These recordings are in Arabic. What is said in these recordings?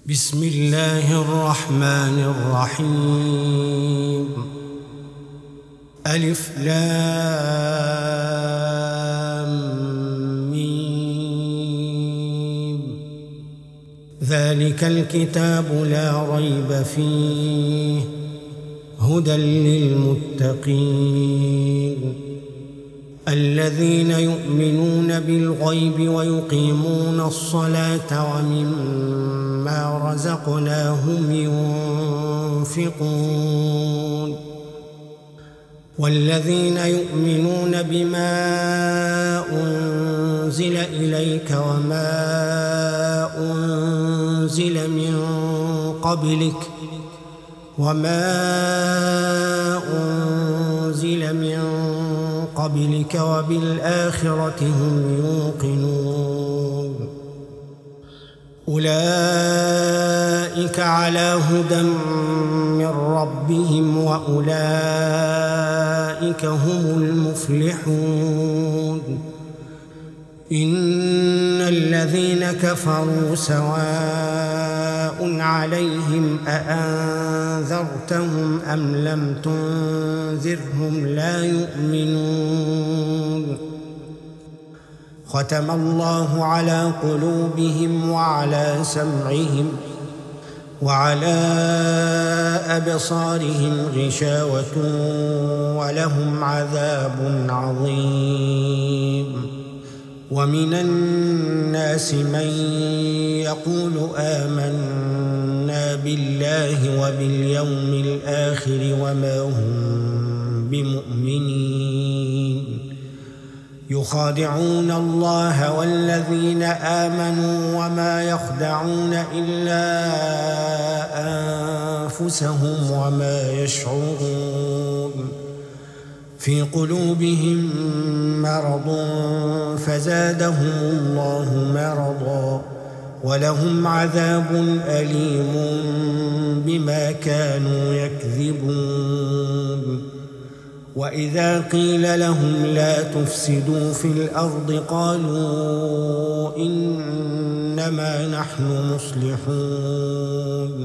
بسم الله الرحمن الرحيم. ألف لام ميم. ذلك الكتاب لا ريب فيه هدى للمتقين الذين يؤمنون بالغيب ويقيمون الصلاة ومما رزقناهم ينفقون والذين يؤمنون بما أنزل إليك وما أنزل من قبلك وبالآخرة هم يوقنون أولئك على هدى من ربهم وأولئك هم المفلحون. إن الذين كفروا سواء عليهم أأنذرتهم أم لم تنذرهم لا يؤمنون. ختم الله على قلوبهم وعلى سمعهم وعلى أبصارهم غشاوة ولهم عذاب عظيم. ومن الناس من يقول آمنا بالله وباليوم الآخر وما هم بمؤمنين يخادعون الله والذين آمنوا وما يخدعون إلا أنفسهم وما يشعرون. في قلوبهم مرض فزادهم الله مرضا ولهم عذاب أليم بما كانوا يكذبون. وإذا قيل لهم لا تفسدوا في الأرض قالوا إنما نحن مصلحون.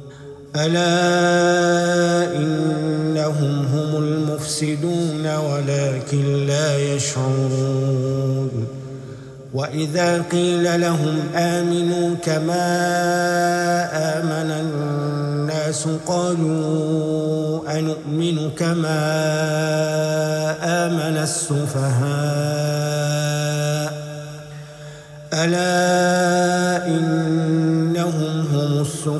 ألا إنهم هم المفسدون ولكن لا يشعرون. وإذا قيل لهم آمنوا كما آمن الناس قالوا أنؤمن كما آمن السفهاء. ألا إنهم هم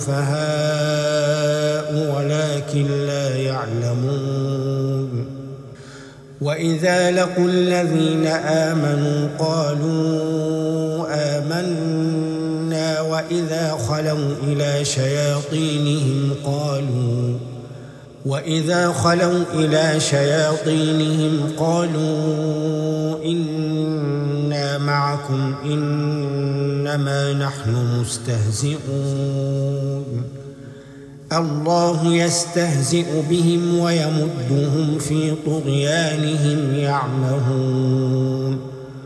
السفهاء ولكن لا يعلمون. وإذا لقوا الذين آمنوا قالوا آمنا وإذا خلوا إلى شياطينهم قالوا إنا معكم إنما نحن مستهزئون. الله يستهزئ بهم ويمدهم في طغيانهم يعمهون.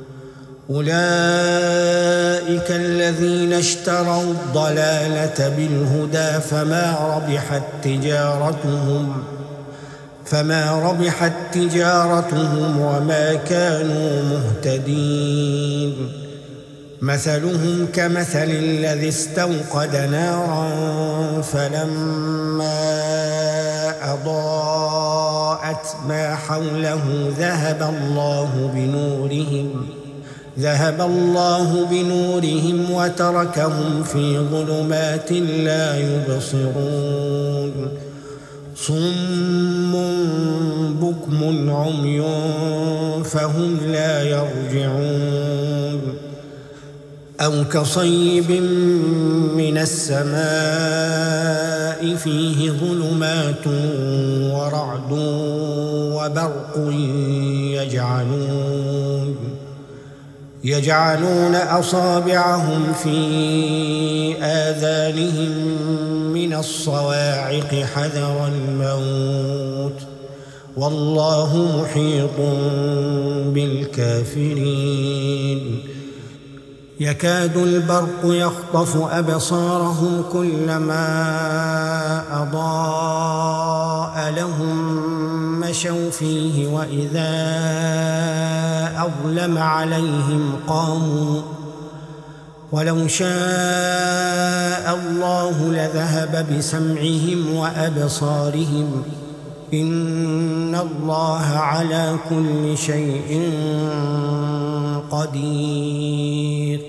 أولئك الذين اشتروا الضلالة بالهدى فما ربحت تجارتهم وما كانوا مهتدين. مثلهم كمثل الذي استوقد نارا فلما أضاءت ما حوله ذهب الله بنورهم وتركهم في ظلمات لا يبصرون. صم بكم عمي فهم لا يرجعون. أو كصيب من السماء فيه ظلمات ورعد وبرق يجعلون أصابعهم في آذانهم من الصواعق حذر الموت والله محيط بالكافرين. يكاد البرق يخطف أبصارهم كلما أضاء لهم مشوا فيه وإذا أظلم عليهم قاموا ولو شاء الله لذهب بسمعهم وأبصارهم إن الله على كل شيء قدير.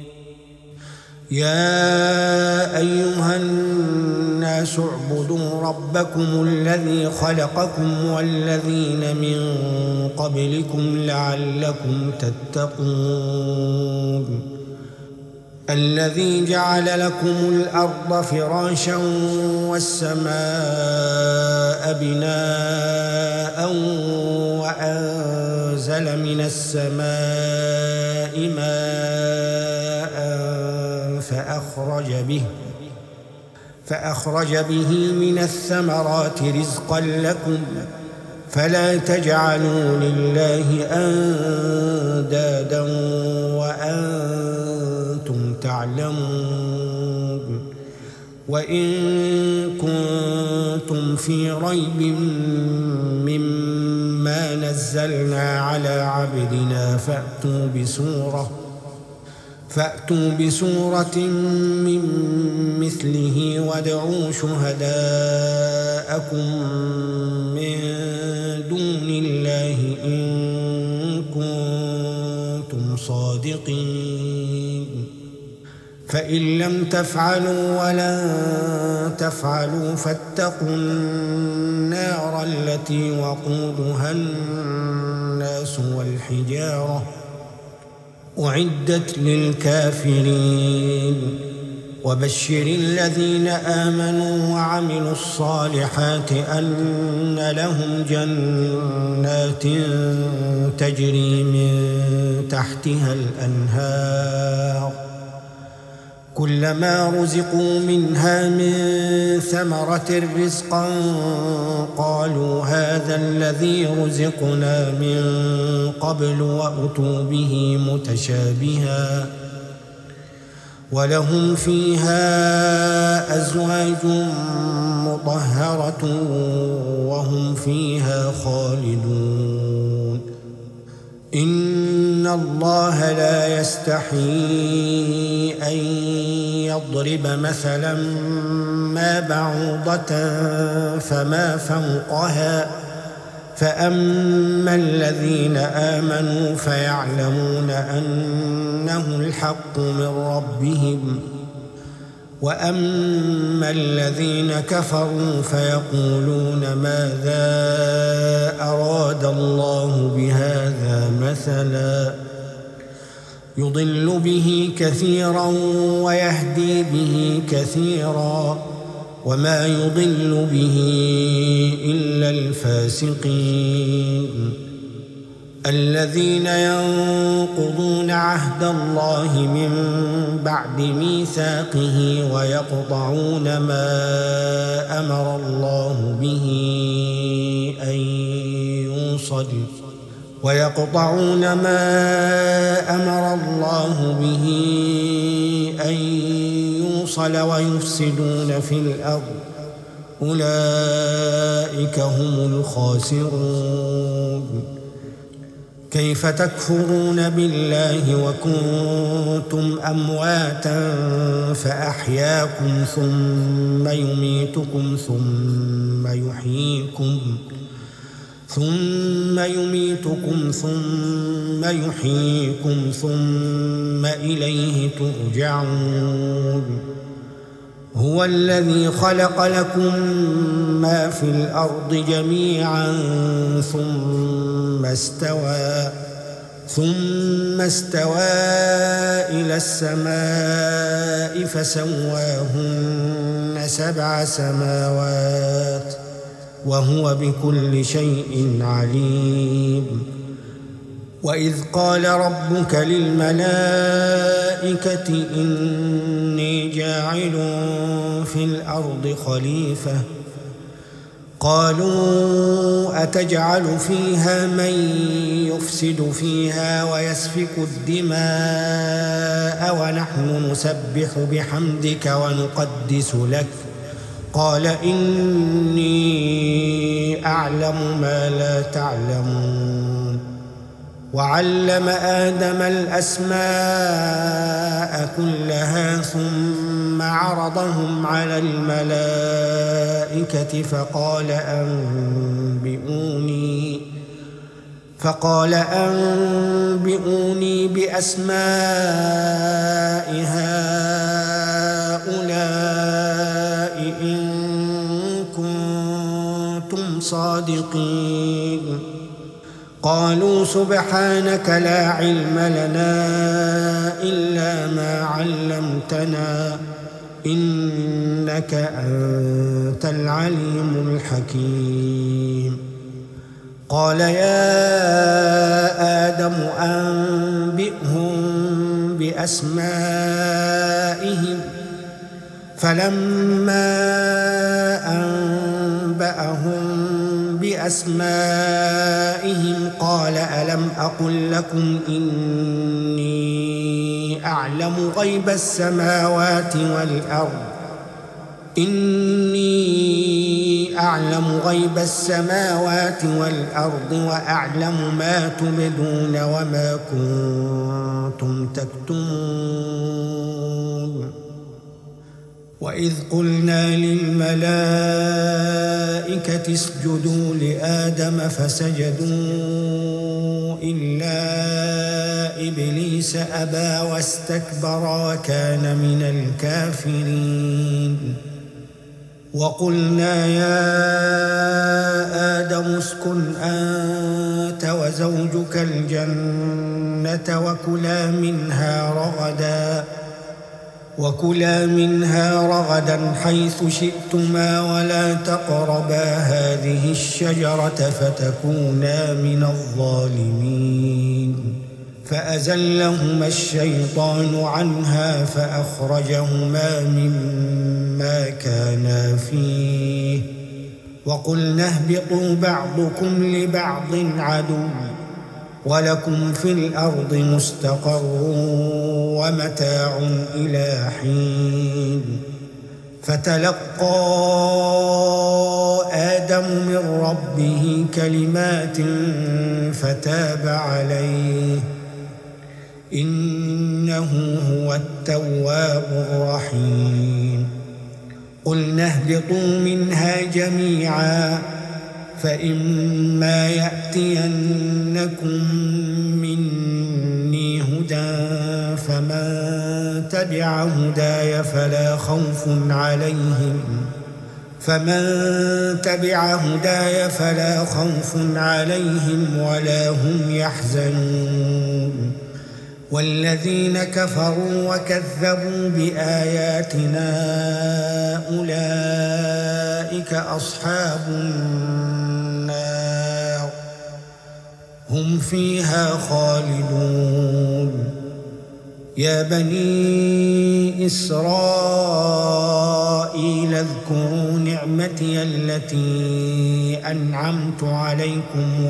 يا أيها الناس اعبدوا ربكم الذي خلقكم والذين من قبلكم لعلكم تتقون الذي جعل لكم الأرض فراشا والسماء بناء وأنزل من السماء ماء فأخرج به من الثمرات رزقا لكم فلا تجعلوا لله أندادا وأنتم تعلمون. وإن كنتم في ريب مما نزلنا على عبدنا فأتوا بسورة من مثله وادعوا شهداءكم من دون الله إن كنتم صادقين فإن لم تفعلوا ولن تفعلوا فاتقوا النار التي وقودها الناس والحجارة أعدت للكافرين. وبشر الذين آمنوا وعملوا الصالحات أن لهم جنات تجري من تحتها الأنهار كلما رزقوا منها من ثمرة رزقا قالوا هذا الذي رزقنا من قبل وأتوا به متشابها ولهم فيها أزواج مطهرة وهم فيها خالدون. إن الله لا يستحيي أن يضرب مثلا ما بعوضة فما فوقها فأما الذين آمنوا فيعلمون أنه الحق من ربهم وأما الذين كفروا فيقولون ماذا أراد الله بهذا مثلا يضل به كثيرا ويهدي به كثيرا وما يضل به إلا الفاسقين الذين ينقضون عهد الله من بعد ميثاقه ويقطعون ما أمر الله به أن يوصل ويفسدون في الأرض أولئك هم الخاسرون. كيف تكفرون بالله وكنتم أمواتا فأحياكم ثم يميتكم ثم يحييكم ثم إليه ترجعون. هو الذي خلق لكم ما في الأرض جميعا ثم استوى إلى السماء فسواهن 7 سماوات وهو بكل شيء عليم. وإذ قال ربك للملائكة إني جاعل في الأرض خليفة قالوا أتجعل فيها من يفسد فيها ويسفك الدماء ونحن نسبح بحمدك ونقدس لك قال إني أعلم ما لا تعلمون وعلم آدم الأسماء كلها ثم عرضهم على الملائكة فقال أنبئوني بأسماء هؤلاء إن كنتم صادقين قالوا سبحانك لا علم لنا إلا ما علمتنا إنك أنت العليم الحكيم قال يا آدم أنبئهم بأسمائهم فلما أنبأهم بأسمائهم قال ألم أقل لكم إني أعلم غيب السماوات والأرض وأعلم ما تبدون وما كنتم تكتمون وإذ قلنا للملائكة اسجدوا لآدم فسجدوا إلا إبليس أبى واستكبر وكان من الكافرين وقلنا يا آدم اسكن أنت وزوجك الجنة وكلا منها رغدا حيث شئتما ولا تقربا هذه الشجرة فتكونا من الظالمين فأزلهما الشيطان عنها فأخرجهما مما كانا فيه وقلنا اهبطوا بعضكم لبعض عدو ولكم في الأرض مستقر ومتاع إلى حين فتلقى آدم من ربه كلمات فتاب عليه إنه هو التواب الرحيم قلنا اهبطوا منها جميعا فإما يأتينكم مني هدى فمن تبع هداي فلا خوف عليهم ولا هم يحزنون والذين كفروا وكذبوا بآياتنا أولئك أصحاب النار هم فيها خالدون يا بني إسرائيل اذكروا نعمتي التي أنعمت عليكم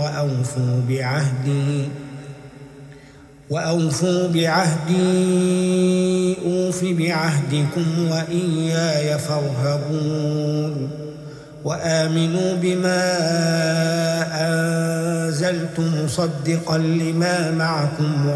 وأوفوا بعهدي أوف بعهدكم وإياي فارهبون وآمنوا بما أنزلت مصدقا لما معكم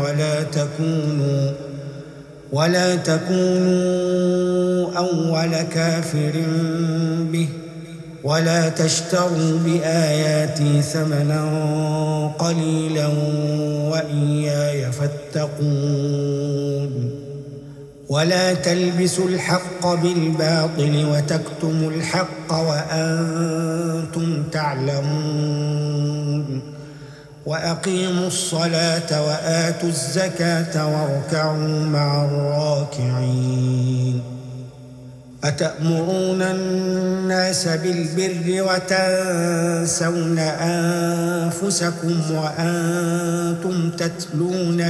ولا تكونوا أول كافر به ولا تشتروا بآياتي ثمنا قليلا وإياي فاتقون ولا تلبسوا الحق بالباطل وتكتموا الحق وأنتم تعلمون وأقيموا الصلاة وآتوا الزكاة واركعوا مع الراكعين أتأمرون الناس بالبر وتنسون أنفسكم وأنتم تتلون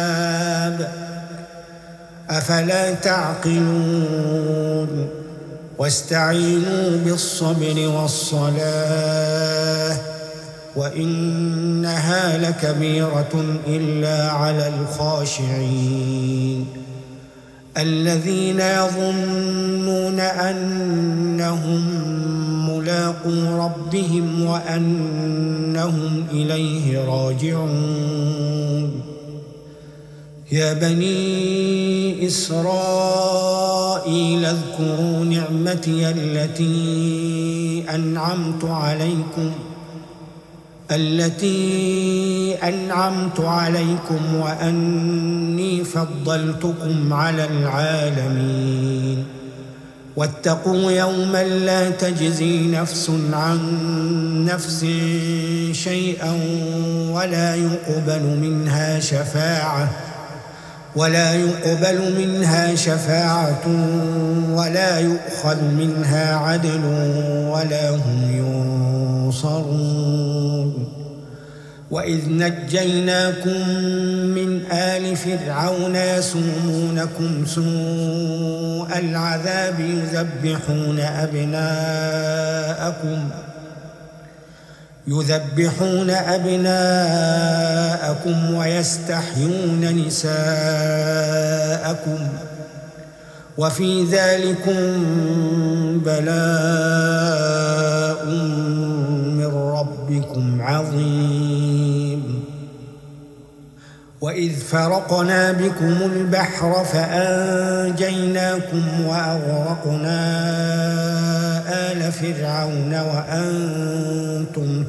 الكتاب أفلا تعقلون واستعينوا بالصبر والصلاة وإنها لكبيرة إلا على الخاشعين الذين يظنون أنهم ملاقو ربهم وأنهم إليه راجعون يا بني إسرائيل اذكروا نعمتي التي أنعمت عليكم وأني فضلتكم على العالمين واتقوا يوما لا تجزي نفس عن نفس شيئا ولا يقبل منها شفاعة ولا يؤخذ منها عدل ولا هم ينصرون وإذ نجيناكم من آل فرعون يسومونكم سوء العذاب يذبحون أبناءكم ويستحيون نساءكم وفي ذلكم بلاء من ربكم عظيم وإذ فرقنا بكم البحر فأنجيناكم وأغرقنا آل فرعون وأنتم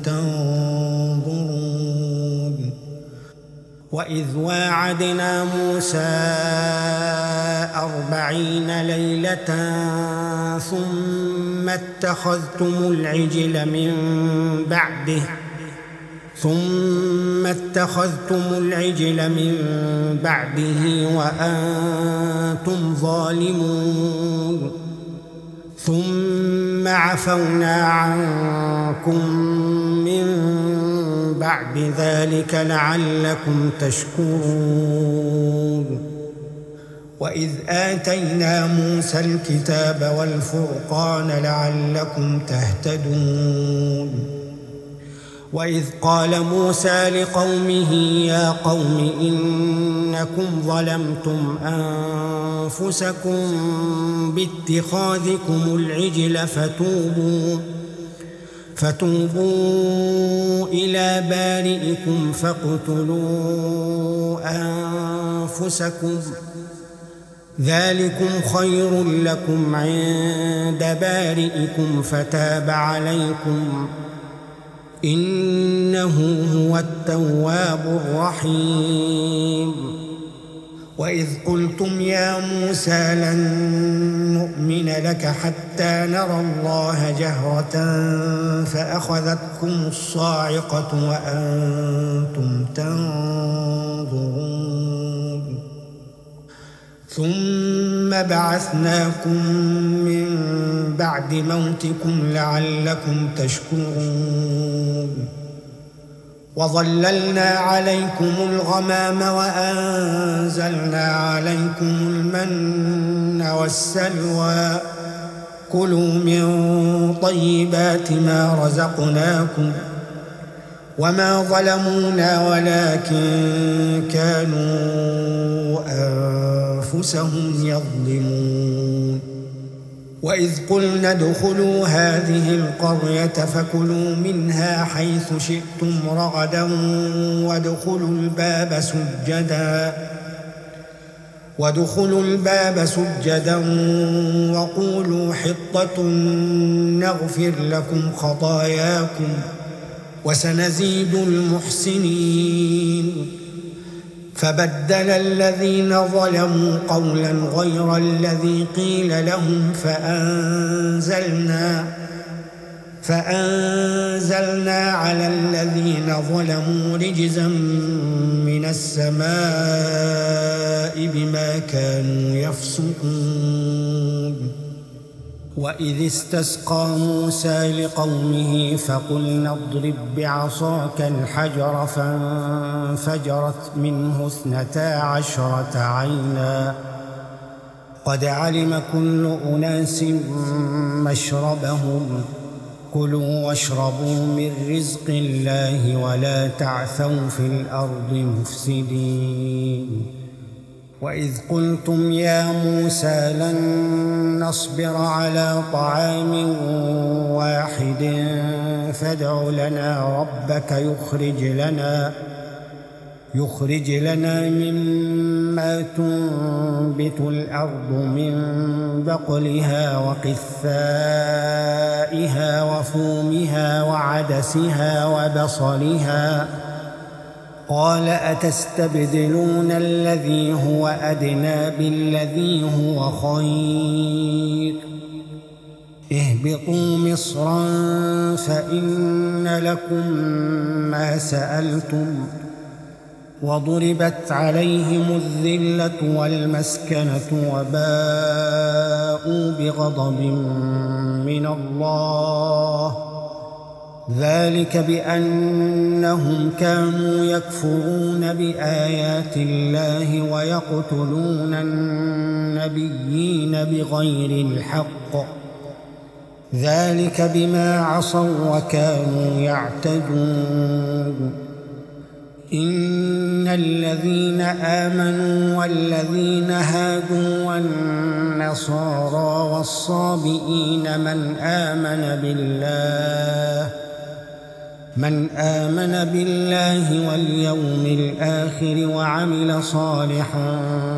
تنظرون وإذ واعدنا موسى 40 ليلة ثم اتخذتم العجل من بعده وأنتم ظالمون ثم عفونا عنكم من بعد ذلك لعلكم تشكرون وإذ آتينا موسى الكتاب والفرقان لعلكم تهتدون وإذ قال موسى لقومه يا قوم إنكم ظلمتم أنفسكم باتخاذكم العجل فتوبوا إلى بارئكم فاقتلوا أنفسكم ذلكم خير لكم عند بارئكم فتاب عليكم إنه هو التواب الرحيم وإذ قلتم يا موسى لن نؤمن لك حتى نرى الله جهرة فأخذتكم الصاعقة وأنتم تنظرون ثم بعثناكم من بعد موتكم لعلكم تشكرون وظللنا عليكم الغمام وأنزلنا عليكم المن والسلوى كلوا من طيبات ما رزقناكم وما ظلمونا ولكن كانوا أنفسهم يظلمون وإذ قلنا ادخلوا هذه القرية فكلوا منها حيث شئتم رغدا وادخلوا الباب سجدا وقولوا حطة نغفر لكم خطاياكم وسنزيد المحسنين فبدل الذين ظلموا قولا غير الذي قيل لهم فأنزلنا على الذين ظلموا رجزا من السماء بما كانوا يفسقون وإذ استسقى موسى لقومه فقلنا اضرب بعصاك الحجر فانفجرت منه 12 عينا قد علم كل أناس مشربهم كلوا واشربوا من رزق الله ولا تعثوا في الأرض مفسدين وإذ قلتم يا موسى لن نصبر على طعام واحد فادع لنا ربك يخرج لنا مما تنبت الأرض من بقلها وقثائها وفومها وعدسها وبصلها قال أتستبدلون الذي هو أدنى بالذي هو خير اهبطوا مصرا فإن لكم ما سألتم وضربت عليهم الذلة والمسكنة وباءوا بغضب من الله ذلك بأنهم كانوا يكفرون بآيات الله ويقتلون النبيين بغير الحق ذلك بما عصوا وكانوا يعتدون إن الذين آمنوا والذين هادوا والنصارى والصابئين من آمن بالله واليوم الآخر وعمل صالحا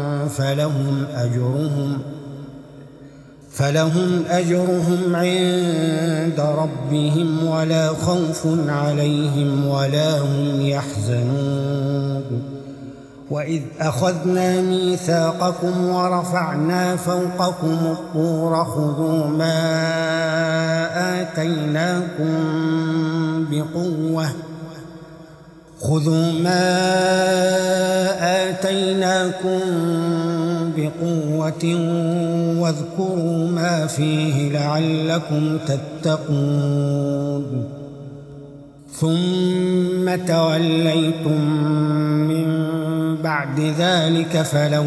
فلهم أجرهم عند ربهم ولا خوف عليهم ولا هم يحزنون وإذ أخذنا ميثاقكم ورفعنا فوقكم الطور خذوا ما آتيناكم بقوة واذكروا ما فيه لعلكم تتقون ثم توليتم من بعد ذلك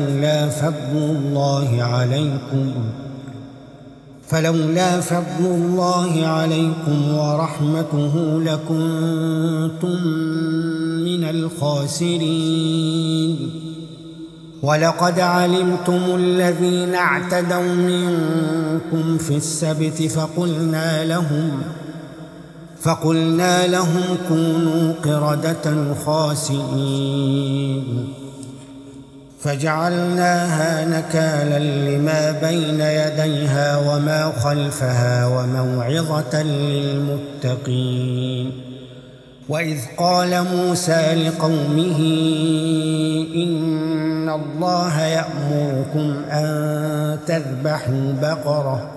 فلولا فضل الله عليكم ورحمته لكنتم من الخاسرين ولقد علمتم الذين اعتدوا منكم في السبت فقلنا لهم كونوا قردة خاسئين فجعلناها نكالا لما بين يديها وما خلفها وموعظة للمتقين وإذ قال موسى لقومه إن الله يأمركم أن تذبحوا بقرة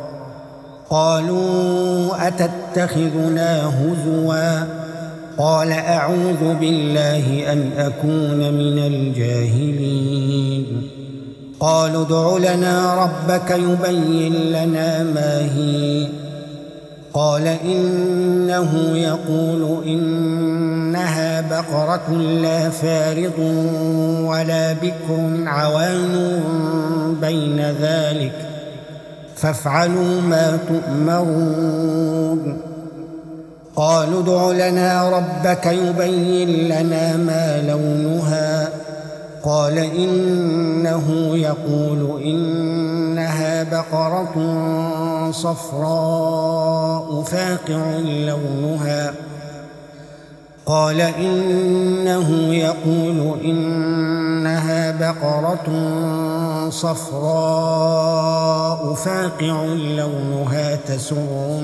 قالوا أتتخذنا هزوا قال أعوذ بالله أن أكون من الجاهلين قالوا ادع لنا ربك يبين لنا ما هي قال إنه يقول إنها بقرة لا فارض ولا بكر عوان بين ذلك فافعلوا ما تؤمرون قالوا ادع لنا ربك يبين لنا ما لونها قال إنه يقول إنها بقرة صفراء فاقع لونها قال إنه يقول إنها بقرة صفراء فاقع لونها تسر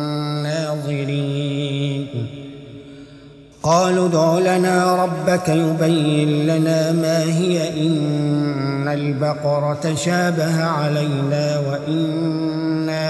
الناظرين قالوا ادع لنا ربك يبين لنا ما هي إن البقرة شابه علينا وإنا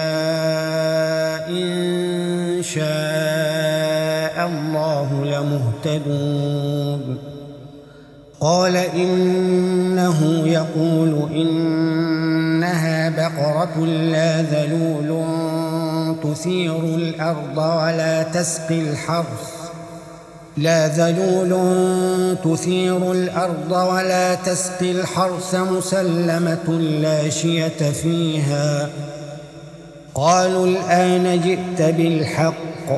إن شاء الله لمهتدون قال إنه يقول إنها بقرة لا ذلول تثير الأرض ولا تسقي الحرث لا ذلول تثير الأرض ولا تسقي الحرث مسلمة لا شية فيها. قالوا الآن جئت بالحق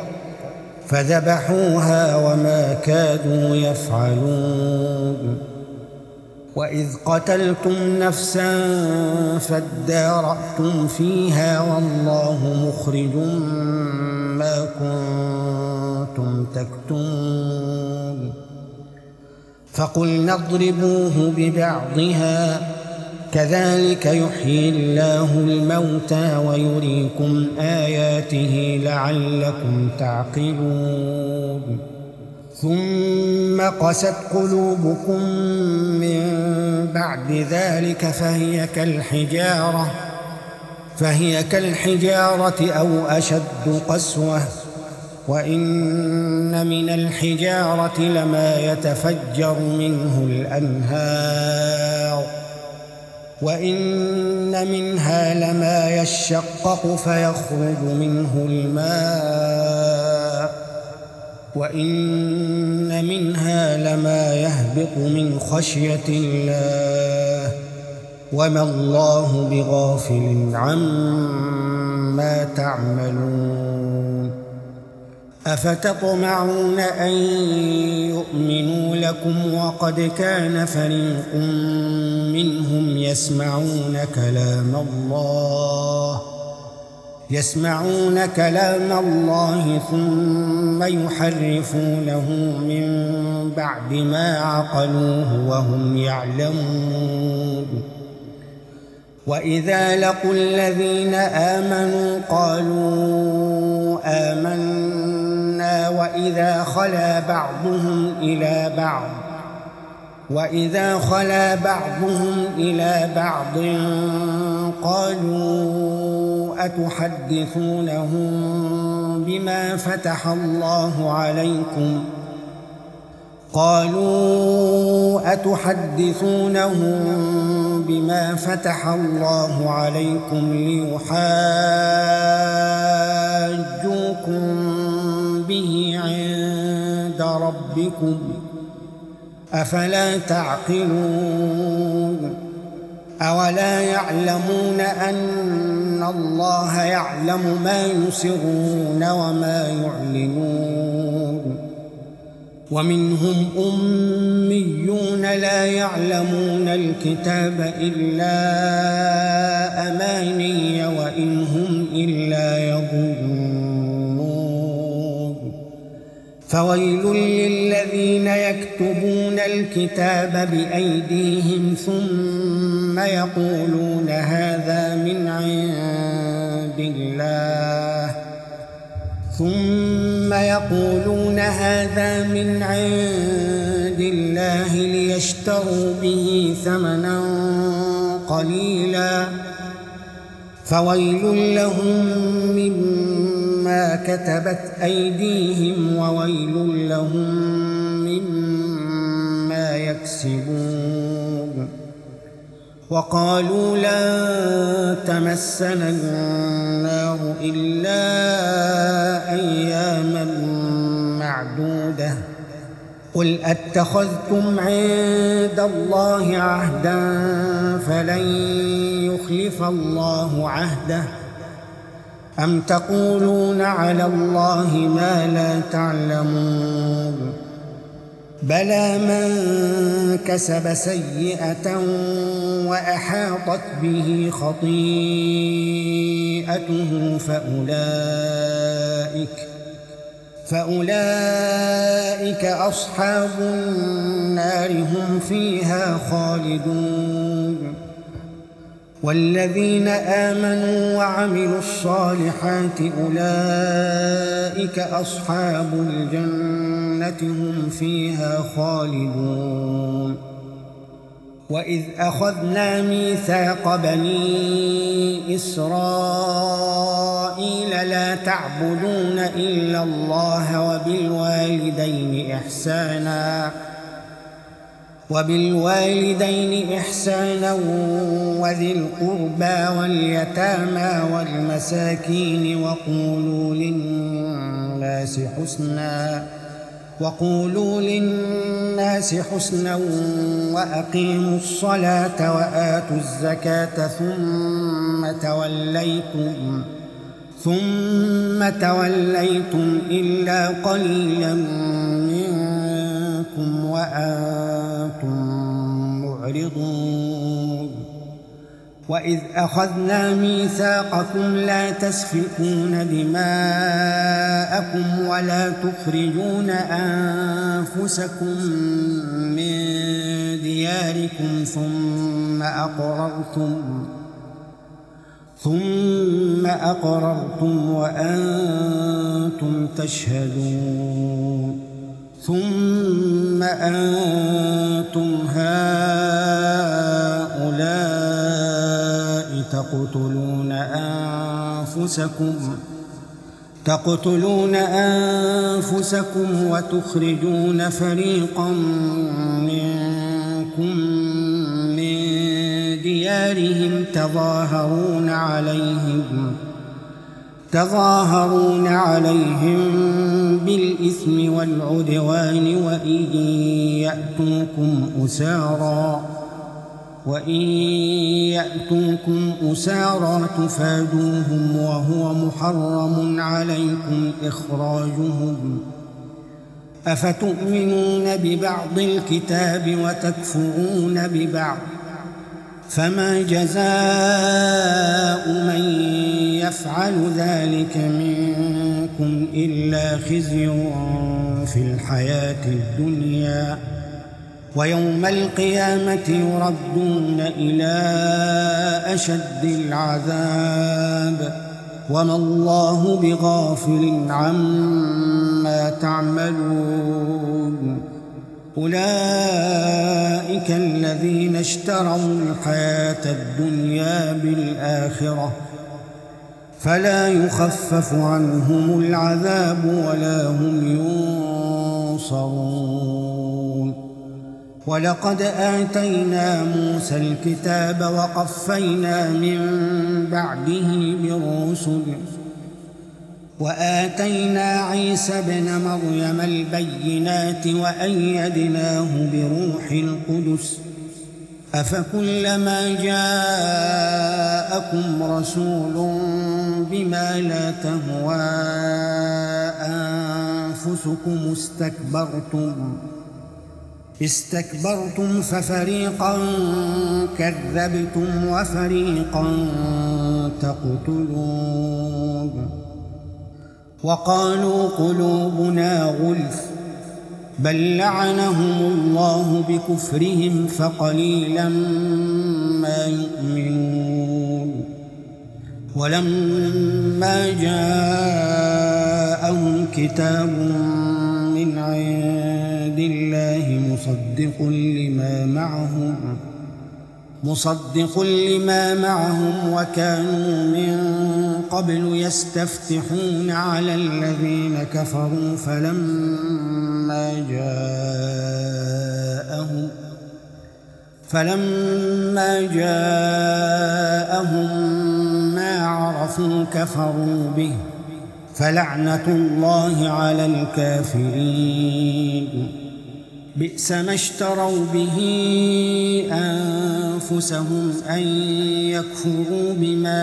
فذبحوها وما كادوا يفعلون. وإذ قتلتم نفسا فادارأتم فيها والله مخرج ما كنتم تكتمون. فقلنا اضربوه ببعضها كذلك يحيي الله الموتى ويريكم آياته لعلكم تعقلون. ثم قست قلوبكم من بعد ذلك فهي كالحجارة أو أشد قسوة. وإن من الحجارة لما يتفجر منه الأنهار وإن منها لما يشقق فيخرج منه الماء وإن منها لما يهبط من خشية الله وما الله بغافل عما تعملون. أفتطمعون أن يؤمنوا لكم وقد كان فريق منهم يسمعون كلام الله ثم يحرفونه من بعد ما عقلوه وهم يعلمون. وإذا لقوا الذين آمنوا قالوا آمنا وإذا خلا بعضهم إلى بعض قالوا أتحدثونهم بما فتح الله عليكم ليحاجوكم به عند ربكم أفلا تعقلون. أولا يعلمون أن الله يعلم ما يسرون وما يعلنون. ومنهم أميون لا يعلمون الكتاب إلا أماني وإن هم إلا يظنون. فويل للذين يكتبون الكتاب بأيديهم ثم يقولون هذا من عند الله ليشتروا به ثمنا قليلا فويل لهم مما كتبت أيديهم وويل لهم مما يكسبون. وقالوا لن تمسنا النار إلا أياما معدودة قل أتخذتم عند الله عهدا فلن يخلف الله عهده أم تقولون على الله ما لا تعلمون. بلى من كسب سيئة وأحاطت به خطيئته فأولئك أصحاب النار هم فيها خالدون. والذين آمنوا وعملوا الصالحات أولئك أصحاب الجنة هم فيها خالدون. وإذ أخذنا ميثاق بني إسرائيل لا تعبدون إلا الله وبالوالدين إحسانا وذي القربى واليتامى والمساكين وقولوا للناس حسنا وأقيموا الصلاة وآتوا الزكاة ثم توليتم إلا قليلا منكم وأنتم معرضون وإذ أخذنا ميثاقكم لا تسفكون دماءكم ولا تخرجون أنفسكم من دياركم ثم أقررتم وأنتم تشهدون ثم أنتم هؤلاء تقتلون أنفسكم وتخرجون فريقا منكم من ديارهم تظاهرون عليهم بالإثم والعدوان وإن يأتوكم أسارى تفادوهم وهو محرم عليكم إخراجهم أفتؤمنون ببعض الكتاب وتكفرون ببعض فما جزاء من يفعل ذلك منكم إلا خزي في الحياة الدنيا ويوم القيامة يردون إلى أشد العذاب وما الله بغافل عما تعملون أولئك الذين اشتروا الحياة الدنيا بالآخرة فلا يخفف عنهم العذاب ولا هم ينصرون ولقد آتينا موسى الكتاب وقفينا من بعده بالرسل وآتينا عيسى ابن مريم البينات وأيدناه بروح القدس أفكلما جاءكم رسول بما لا تهوى أنفسكم استكبرتم ففريقا كذبتم وفريقا تقتلون وقالوا قلوبنا غلف بل لعنهم الله بكفرهم فقليلا ما يؤمنون ولما جاءهم كتاب من عند الله مصدق لما معهم وكانوا من قبل يستفتحون على الذين كفروا فلما جاءهم ما عرفوا كفروا به فلعنة الله على الكافرين بئس ما اشتروا به أنفسهم أن يكفروا بما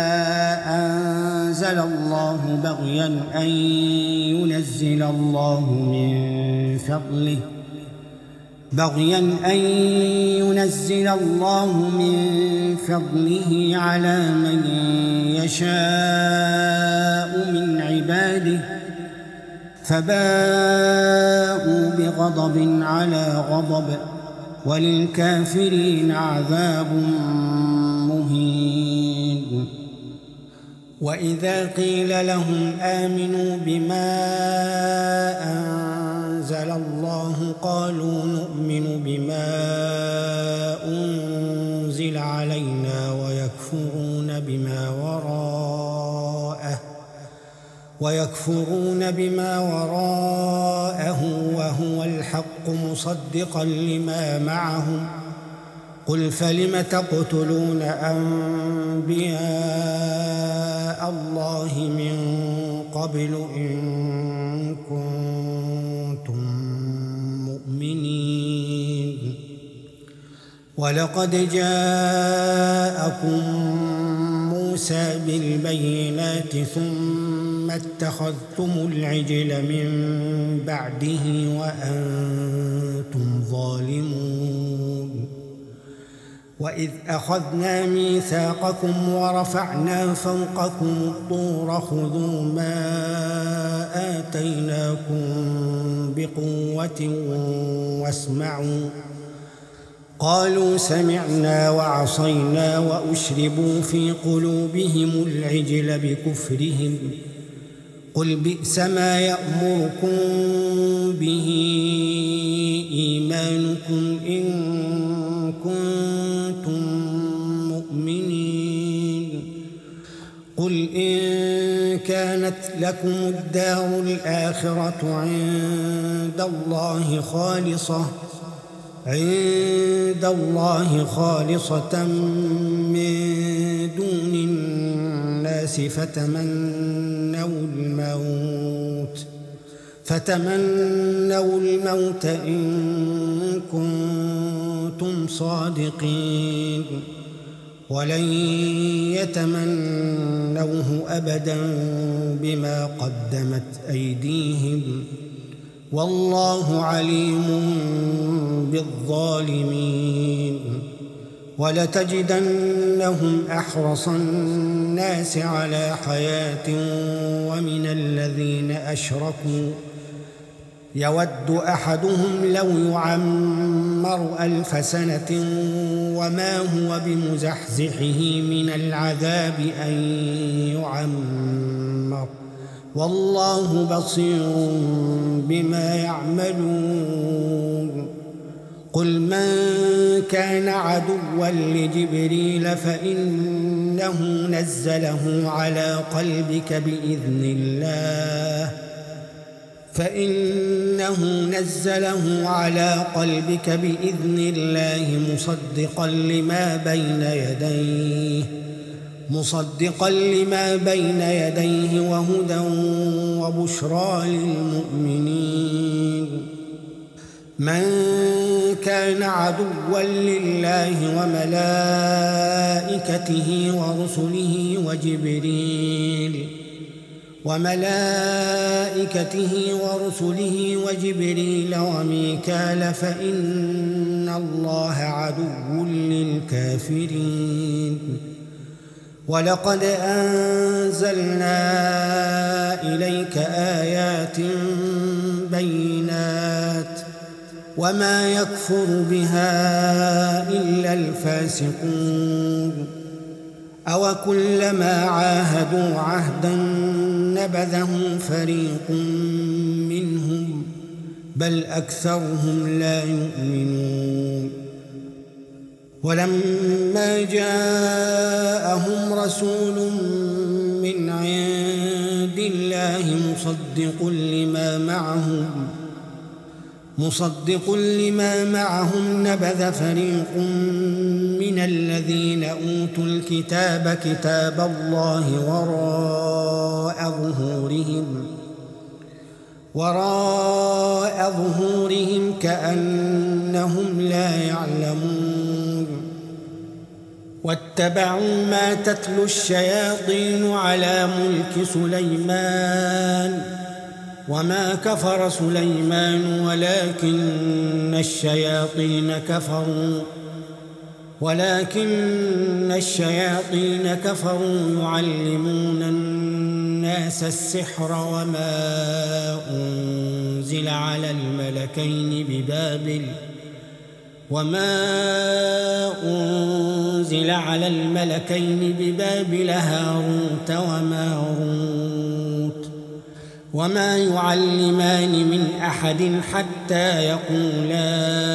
أنزل الله بغيا أن ينزل الله من فضله على من يشاء من عباده فباءوا بغضب على غضب وللكافرين عذاب مهين وإذا قيل لهم آمنوا بما أنزل الله قالوا نؤمن بما أنزل علينا ويكفرون بما وراءه وهو الحق مصدقا لما معهم قل فلم تقتلون أنبياء الله من قبل إن كنتم ولقد جاءكم موسى بالبينات ثم اتخذتم العجل من بعده وأنتم ظالمون وإذ أخذنا ميثاقكم ورفعنا فوقكم الطور خذوا ما آتيناكم بقوة واسمعوا قالوا سمعنا وعصينا وأشربوا في قلوبهم العجل بكفرهم قل بئس ما يأمركم به إيمانكم إن كنتم مؤمنين قل إن كانت لكم الدار الآخرة عند الله خالصة من دون الناس فتمنوا الموت إن كنتم صادقين ولن يتمنوه أبدا بما قدمت أيديهم والله عليم بالظالمين ولتجدنهم أحرص الناس على حياة ومن الذين أشركوا يود أحدهم لو يعمر 1000 سنة وما هو بمزحزحه من العذاب أن يعمر والله بصير بما يعملون قل من كان عدوا لجبريل فإنه نزله على قلبك بإذن الله مصدقا لما بين يديه وهدى وبشرى للمؤمنين من كان عدوا لله وملائكته ورسله وجبريل وميكال فإن الله عدو للكافرين ولقد أنزلنا إليك آيات بينات وما يكفر بها إلا الفاسقون أوكلما عاهدوا عهدا نبذه فريق منهم بل أكثرهم لا يؤمنون ولما جاءهم رسول من عند الله مصدق لما معهم نبذ فريق من الذين أوتوا الكتاب كتاب الله وراء ظهورهم كأنهم لا يعلمون واتبعوا ما تتلو الشياطين على ملك سليمان وما كفر سليمان ولكن الشياطين كفروا يعلمون الناس السحر وما أنزل على الملكين ببابل هاروت وماروت وما يعلمان من أحد حتى يقولا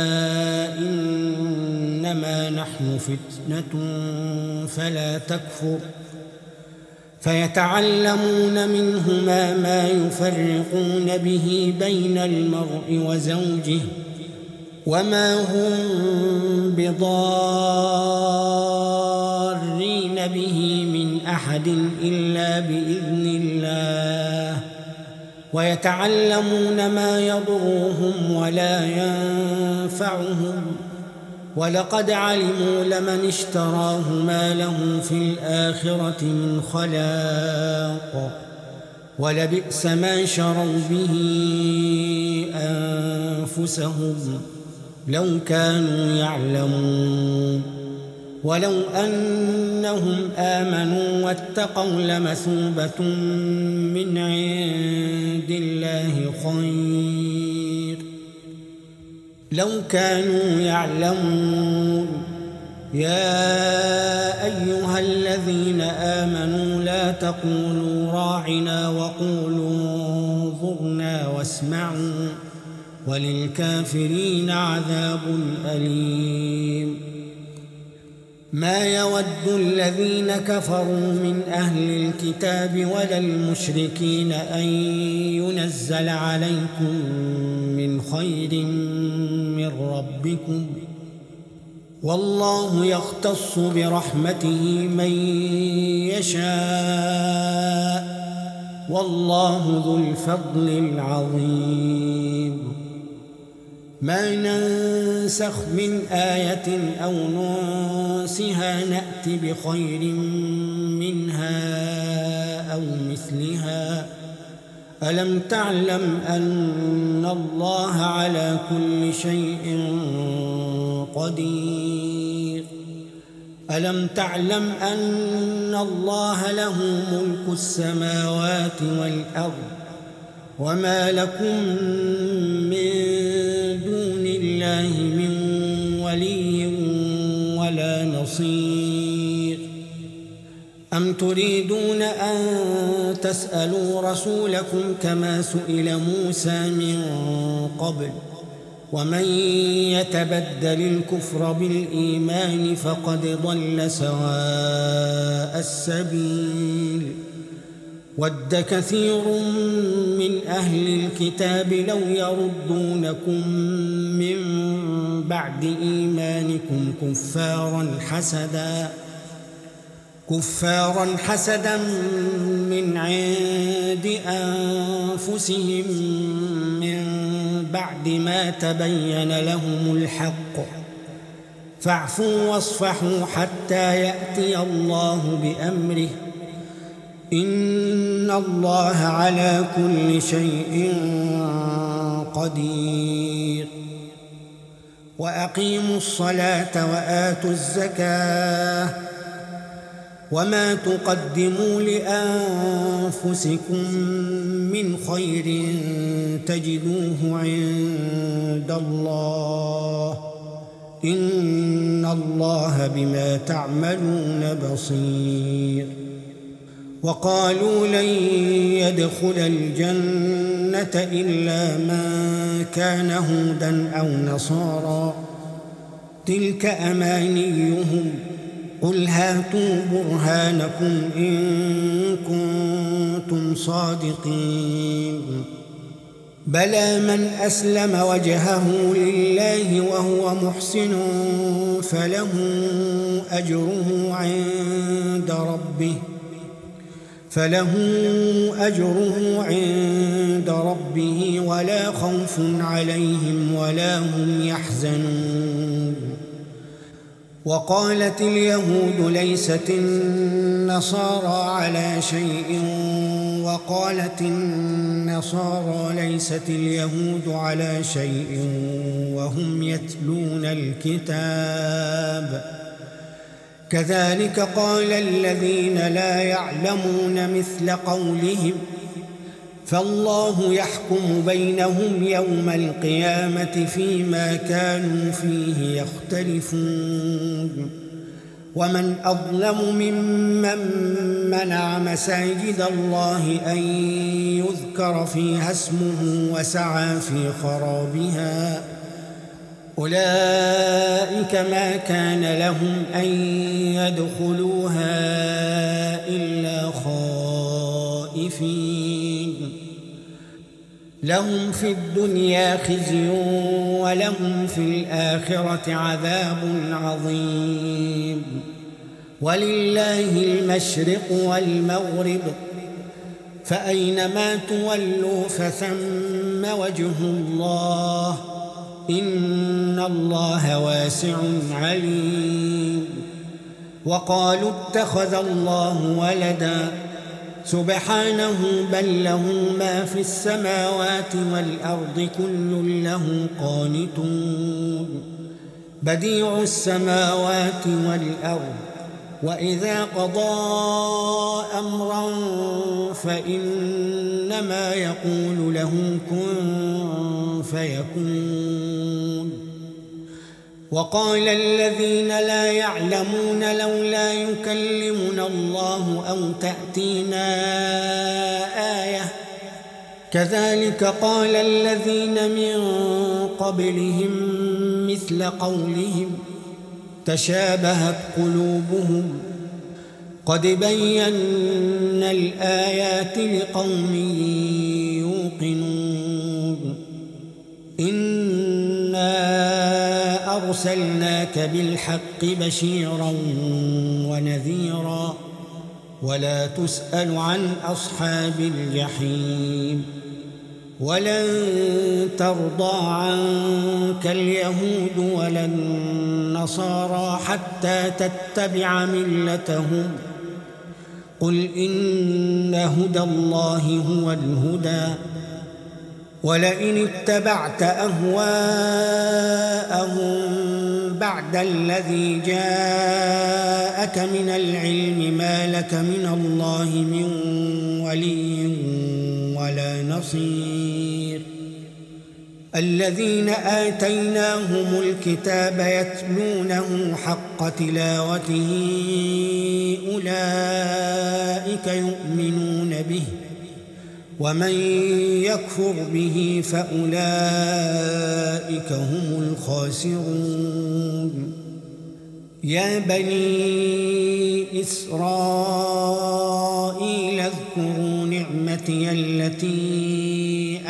إنما نحن فتنة فلا تكفر فيتعلمون منهما ما يفرقون به بين المرء وزوجه وما هم بضارين به من أحد إلا بإذن الله ويتعلمون ما يضرهم ولا ينفعهم ولقد علموا لمن اشتراه ما له في الآخرة من خلاق ولبئس ما شروا به أنفسهم لو كانوا يعلمون ولو أنهم آمنوا واتقوا لمثوبة من عند الله خير لو كانوا يعلمون يا أيها الذين آمنوا لا تقولوا راعنا وقولوا انظرنا واسمعوا وللكافرين عذاب أليم ما يود الذين كفروا من أهل الكتاب ولا المشركين أن ينزل عليكم من خير من ربكم والله يختص برحمته من يشاء والله ذو الفضل العظيم ما ننسخ من آية أو ننسها نأت بخير منها أو مثلها ألم تعلم أن الله على كل شيء قدير ألم تعلم أن الله له ملك السماوات والأرض وما لكم من دون الله من ولي ولا نصير أم تريدون أن تسألوا رسولكم كما سئل موسى من قبل ومن يتبدل الكفر بالإيمان فقد ضل سواء السبيل ود كثير من أهل الكتاب لو يردونكم من بعد إيمانكم كفارا حسدا من عند أنفسهم من بعد ما تبين لهم الحق فاعفوا واصفحوا حتى يأتي الله بأمره إن الله على كل شيء قدير وأقيموا الصلاة وآتوا الزكاة وما تقدموا لأنفسكم من خير تجدوه عند الله إن الله بما تعملون بصير وقالوا لن يدخل الجنة إلا من كان هودا أو نصارى تلك أمانيهم قل هاتوا برهانكم إن كنتم صادقين بلى من أسلم وجهه لله وهو محسن فله أجره عند ربه ولا خوف عليهم ولا هم يحزنون وقالت اليهود ليست النصارى على شيء وقالت النصارى ليست اليهود على شيء وهم يتلون الكتاب كذلك قال الذين لا يعلمون مثل قولهم فالله يحكم بينهم يوم القيامة فيما كانوا فيه يختلفون ومن أظلم ممن منع مساجد الله أن يذكر فيها اسمه وسعى في خرابها أولئك ما كان لهم أن يدخلوها إلا خائفين لهم في الدنيا خزي ولهم في الآخرة عذاب عظيم ولله المشرق والمغرب فأينما تولوا فثم وجه الله إن الله واسع عليم. وقالوا اتخذ الله ولدا سبحانه بل له ما في السماوات والأرض كل له قانتون بديع السماوات والأرض وإذا قضى أمرا فإنما يقول له كن فيكون. وقال الذين لا يعلمون لولا يكلمنا الله أو تأتينا آية كذلك قال الذين من قبلهم مثل قولهم تشابهت قلوبهم قد بينا الآيات لقوم يوقنون. إنا أرسلناك بالحق بشيرا ونذيرا ولا تسأل عن أصحاب الجحيم. ولن ترضى عنك اليهود ولا النصارى حتى تتبع ملتهم قل إن هدى الله هو الهدى ولئن اتبعت أهواءهم بعد الذي جاءك من العلم ما لك من الله من ولي ولا نصير. الذين آتيناهم الكتاب يتلونه حق تلاوته أولئك يؤمنون به ومن يكفر به فأولئك هم الخاسرون. يا بني إسرائيل اذكروا نعمتي التي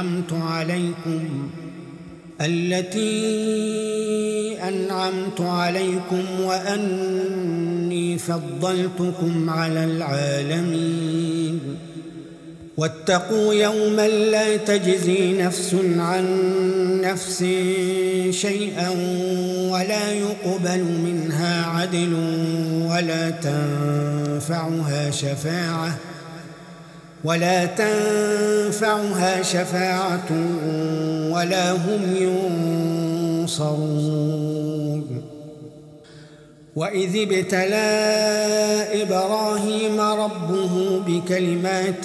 أنعمت عليكم وأني فضلتكم على العالمين. واتقوا يوما لا تجزي نفس عن نفس شيئا ولا يقبل منها عدل ولا تنفعها شفاعة ولا هم ينصرون. وإذ ابتلى إبراهيم ربه بكلمات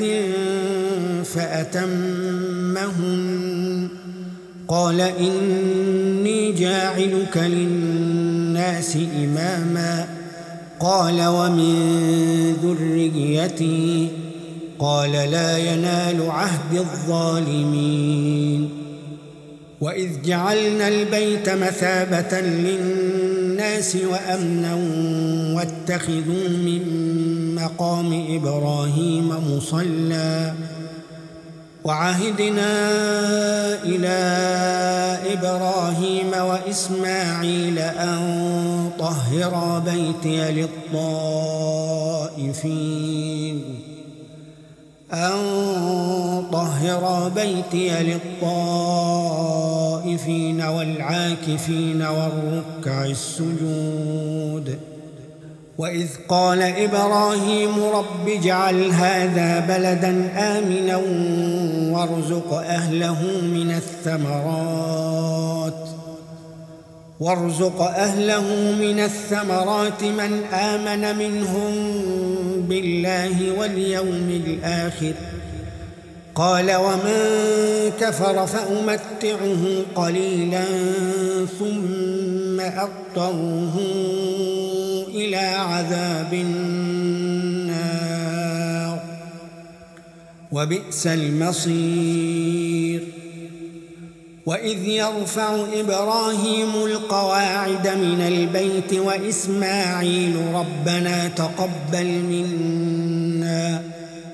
فأتمهن قال إني جاعلك للناس إماما قال ومن ذريتي قال لا ينال عهد الظالمين. وإذ جعلنا البيت مثابة للناس وأمنا واتخذوا من مقام إبراهيم مصلى وعهدنا إلى إبراهيم وإسماعيل أن طهرا بيتي للطائفين والعاكفين والركع السجود. وإذ قال إبراهيم رب اجعل هذا بلدا آمنا وارزق أهله من الثمرات من آمن منهم بالله واليوم الآخر قال ومن كفر فأمتعه قليلا ثم أضطره إلى عذاب النار وبئس المصير. وإذ يرفع إبراهيم القواعد من البيت وإسماعيل ربنا تقبل منا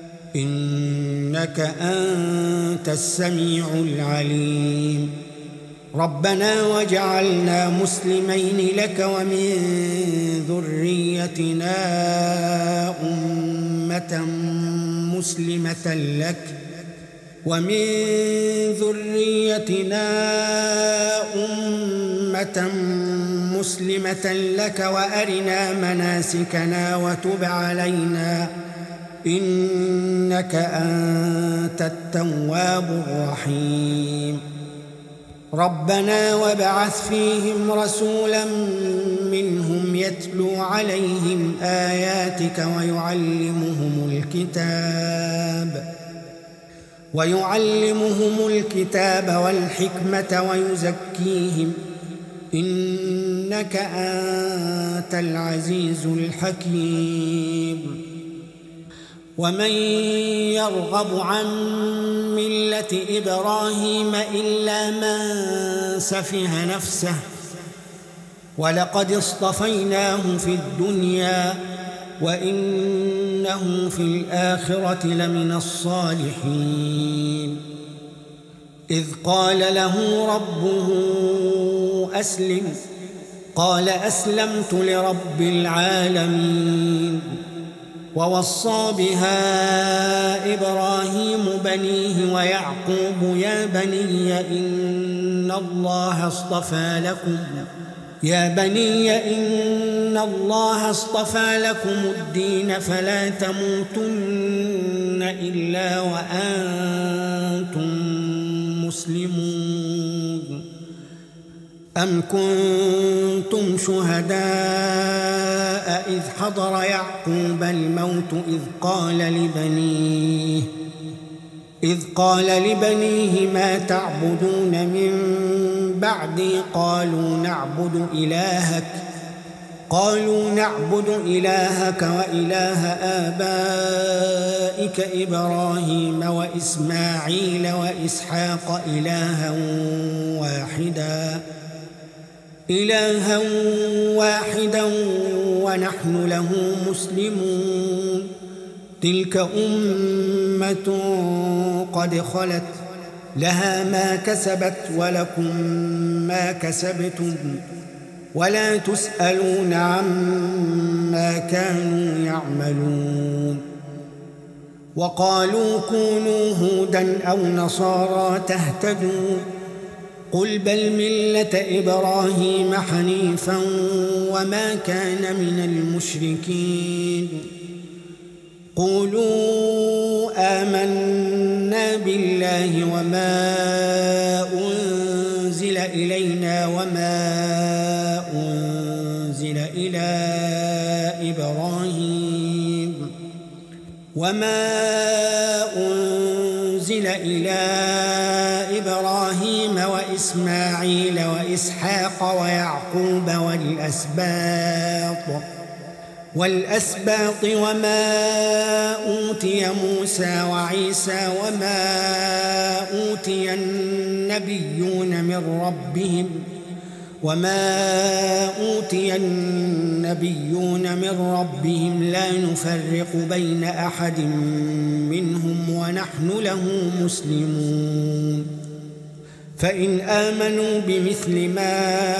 إنك أنت السميع العليم. ربنا واجعلنا مسلمين لك ومن ذريتنا أمة مسلمة لك ومن ذريتنا أمة مسلمة لك وأرنا مناسكنا وتب علينا إنك أنت التواب الرحيم ربنا وابعث فيهم رسولا منهم يتلو عليهم آياتك ويعلمهم الكتاب والحكمة ويزكيهم إنك أنت العزيز الحكيم ومن يرغب عن ملة إبراهيم إلا من سفه نفسه ولقد اصطفيناه في الدنيا وإنه في الآخرة لمن الصالحين إذ قال له ربه أسلم قال أسلمت لرب العالمين ووصى بها إبراهيم بنيه ويعقوب يا بني إن الله اصطفى لكم الدين فلا تموتن إلا وأنتم مسلمون أم كنتم شهداء إذ حضر يعقوب الموت إذ قال لبنيه ما تعبدون من بعدي قالوا نعبد إلهك وإله آبائك إبراهيم وإسماعيل وإسحاق إلها واحدا ونحن له مسلمون تلك أمة قد خلت لها ما كسبت ولكم ما كسبتم ولا تسألون عما كانوا يعملون وقالوا كونوا هودا أو نصارى تهتدوا قل بل ملة إبراهيم حنيفا وما كان من المشركين قولوا آمنا بالله وما أنزل إلينا وما أنزل إلى إبراهيم وإسماعيل وإسحاق ويعقوب والأسباط وما أوتي موسى وعيسى وما أوتي النبيون من ربهم لا نفرق بين أحد منهم ونحن له مسلمون فإن آمنوا بمثل ما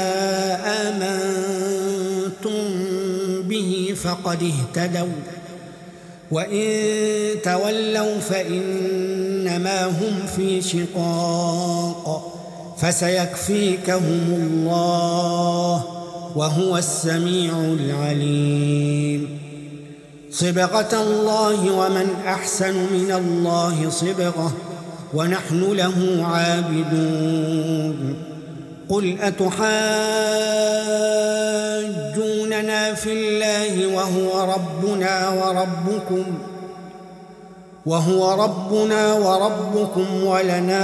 آمنتم به فقد اهتدوا وإن تولوا فإنما هم في شقاق فسيكفيكهم الله وهو السميع العليم صبغة الله ومن أحسن من الله صبغة ونحن له عابدون قل أتحاجوننا في الله وهو ربنا وربكم ولنا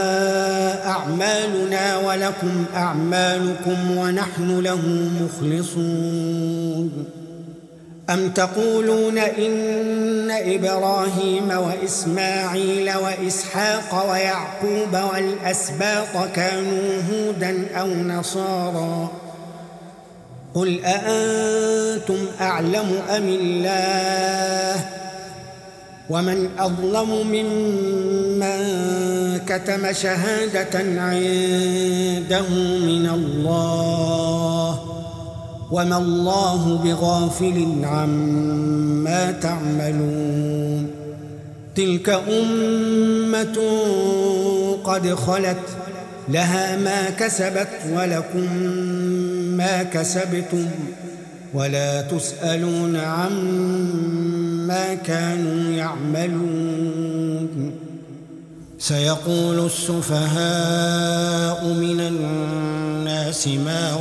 أعمالنا ولكم أعمالكم ونحن له مخلصون أم تقولون إن إبراهيم وإسماعيل وإسحاق ويعقوب والأسباط كانوا هودا أو نصارى قل أأنتم أعلم أم الله ومن أظلم ممن كتم شهادة عنده من الله وما الله بغافل عما تعملون تلك أمة قد خلت لها ما كسبت ولكم ما كسبتم ولا تسألون عما كانوا يعملون. سيقول السفهاء من الناس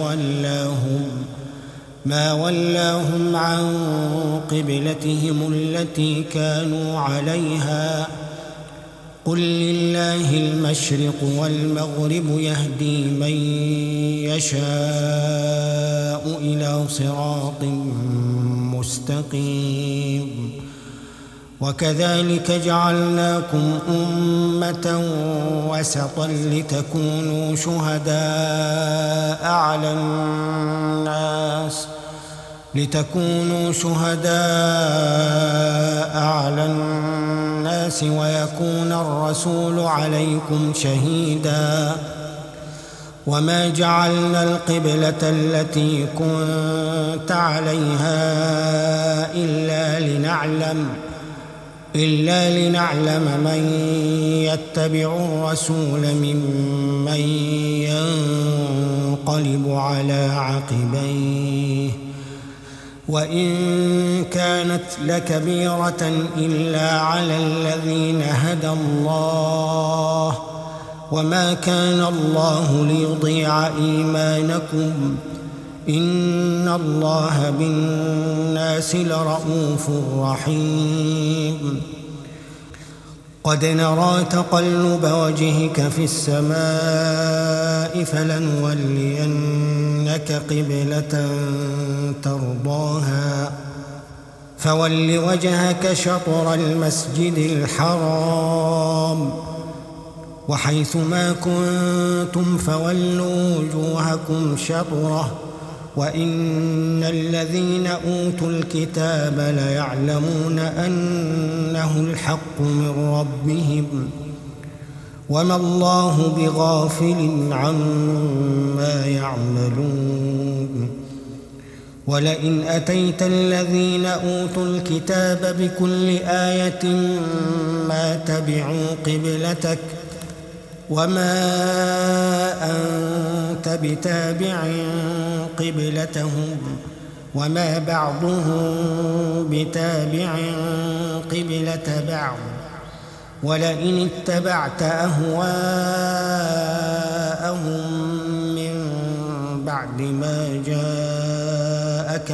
ما ولاهم عن قبلتهم التي كانوا عليها قل لله المشرق والمغرب يهدي من يشاء إلى صراط مستقيم. وكذلك جعلناكم أمة وسطا لتكونوا شهداء على الناس ويكون الرسول عليكم شهيدا. وما جعلنا القبلة التي كنت عليها إلا لنعلم من يتبع الرسول ممن ينقلب على عقبيه وإن كانت لكبيرة إلا على الذين هدى الله وما كان الله ليضيع إيمانكم إن الله بالناس لرءوف رحيم. قد نرى تقلب وجهك في السماء فلنولينك قبلة ترضاها فول وجهك شطر المسجد الحرام وحيث ما كنتم فولوا وجوهكم شطره وإن الذين أوتوا الكتاب ليعلمون أنه الحق من ربهم وما الله بغافل عما يعملون. ولئن أتيت الذين أوتوا الكتاب بكل آية ما تبعوا قبلتك وما أنت بتابع قبلتهم وما بعضهم بتابع قبلة بعض ولئن اتبعت أهواءهم من بعد ما جاءك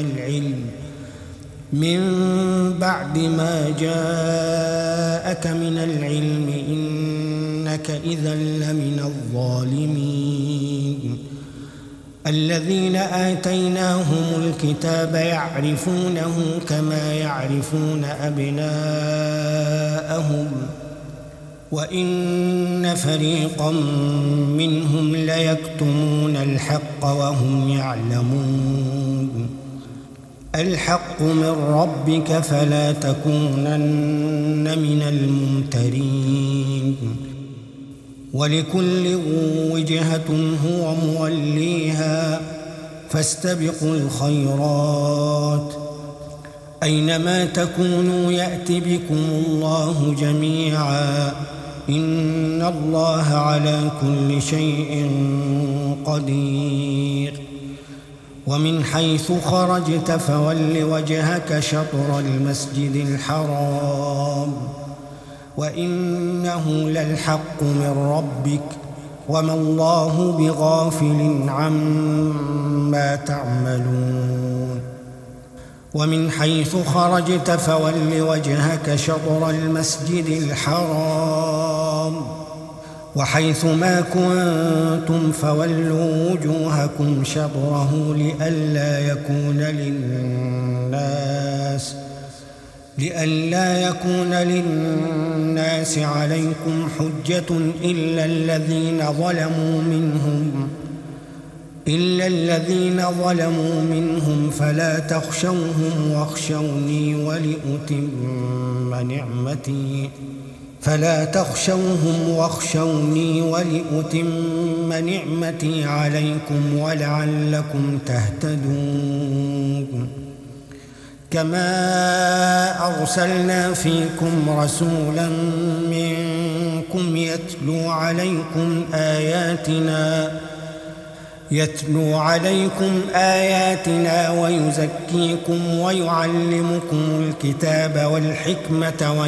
من العلم إنك إذا لمن الظالمين. الذين آتيناهم الكتاب يعرفونه كما يعرفون أبناءهم وإن فريقا منهم ليكتمون الحق وهم يعلمون. الحق من ربك فلا تكونن من الممترين. ولكل وجهة هو موليها فاستبقوا الخيرات أينما تكونوا يأت بكم الله جميعا إن الله على كل شيء قدير. ومن حيث خرجت فول وجهك شطر المسجد الحرام وإنه للحق من ربك وما الله بغافل عما تعملون. ومن حيث خرجت فول وجهك شطر المسجد الحرام وحيث ما كنتم فولوا وجوهكم شطره لئلا يكون للناس عليكم حجة إلا الذين ظلموا منهم فلا تخشوهم واخشوني ولأتم نعمتي عليكم ولعلكم تهتدون. كما أرسلنا فيكم رسولا منكم يتلو عليكم آياتنا ويزكيكم ويعلمكم الكتاب والحكمة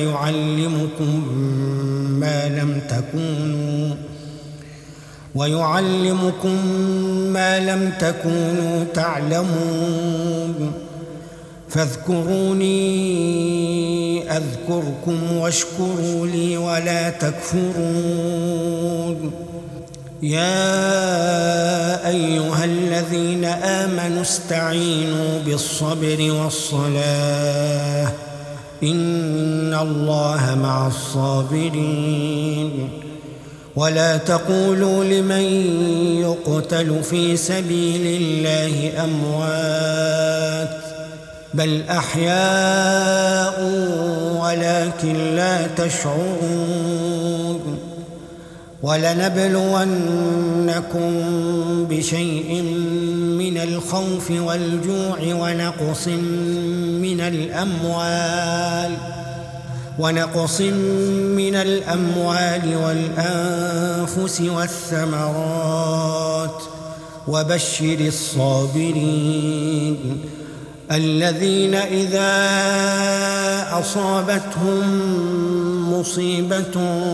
ويعلمكم ما لم تكونوا تعلمون فاذكروني أذكركم واشكروا لي ولا تكفرون يا أيها الذين آمنوا استعينوا بالصبر والصلاة إن الله مع الصابرين ولا تقولوا لمن يقتل في سبيل الله أموات بل أحياء ولكن لا تشعرون ولنبلونكم بشيء من الخوف والجوع ونقص من الأموال والأنفس والثمرات وبشر الصابرين الذين إذا أصابتهم مصيبة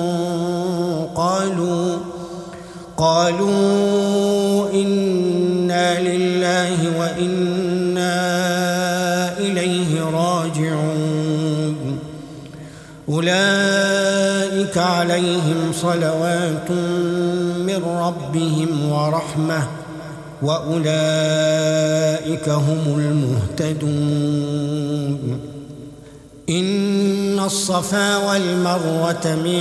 قالوا إنا لله وإنا إليه راجعون أولئك عليهم صلوات من ربهم ورحمة وأولئك هم المهتدون إن الصفا والمروة من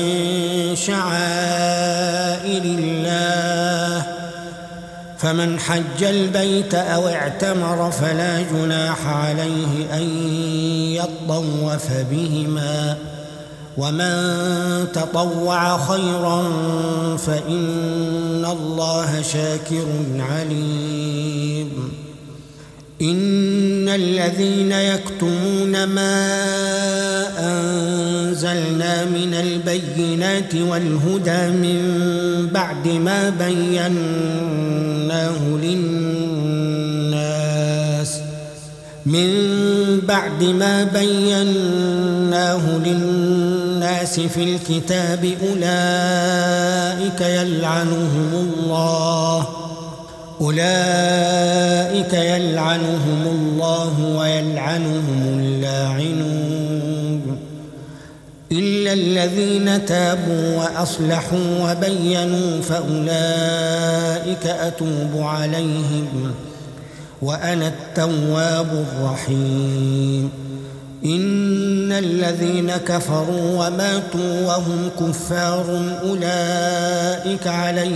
شعائر الله فمن حج البيت أو اعتمر فلا جناح عليه أن يطوف بهما ومن تطوع خيرا فإن الله شاكر عليم إن الذين يكتمون ما أنزلنا من البينات والهدى من بعد ما بيناه للناس في الكتاب أولئك يلعنهم الله ويلعنهم اللاعنون إلا الذين تابوا وأصلحوا وبينوا فأولئك أتوب عليهم وأنا التواب الرحيم إن الذين كفروا وماتوا وهم كفار أولئك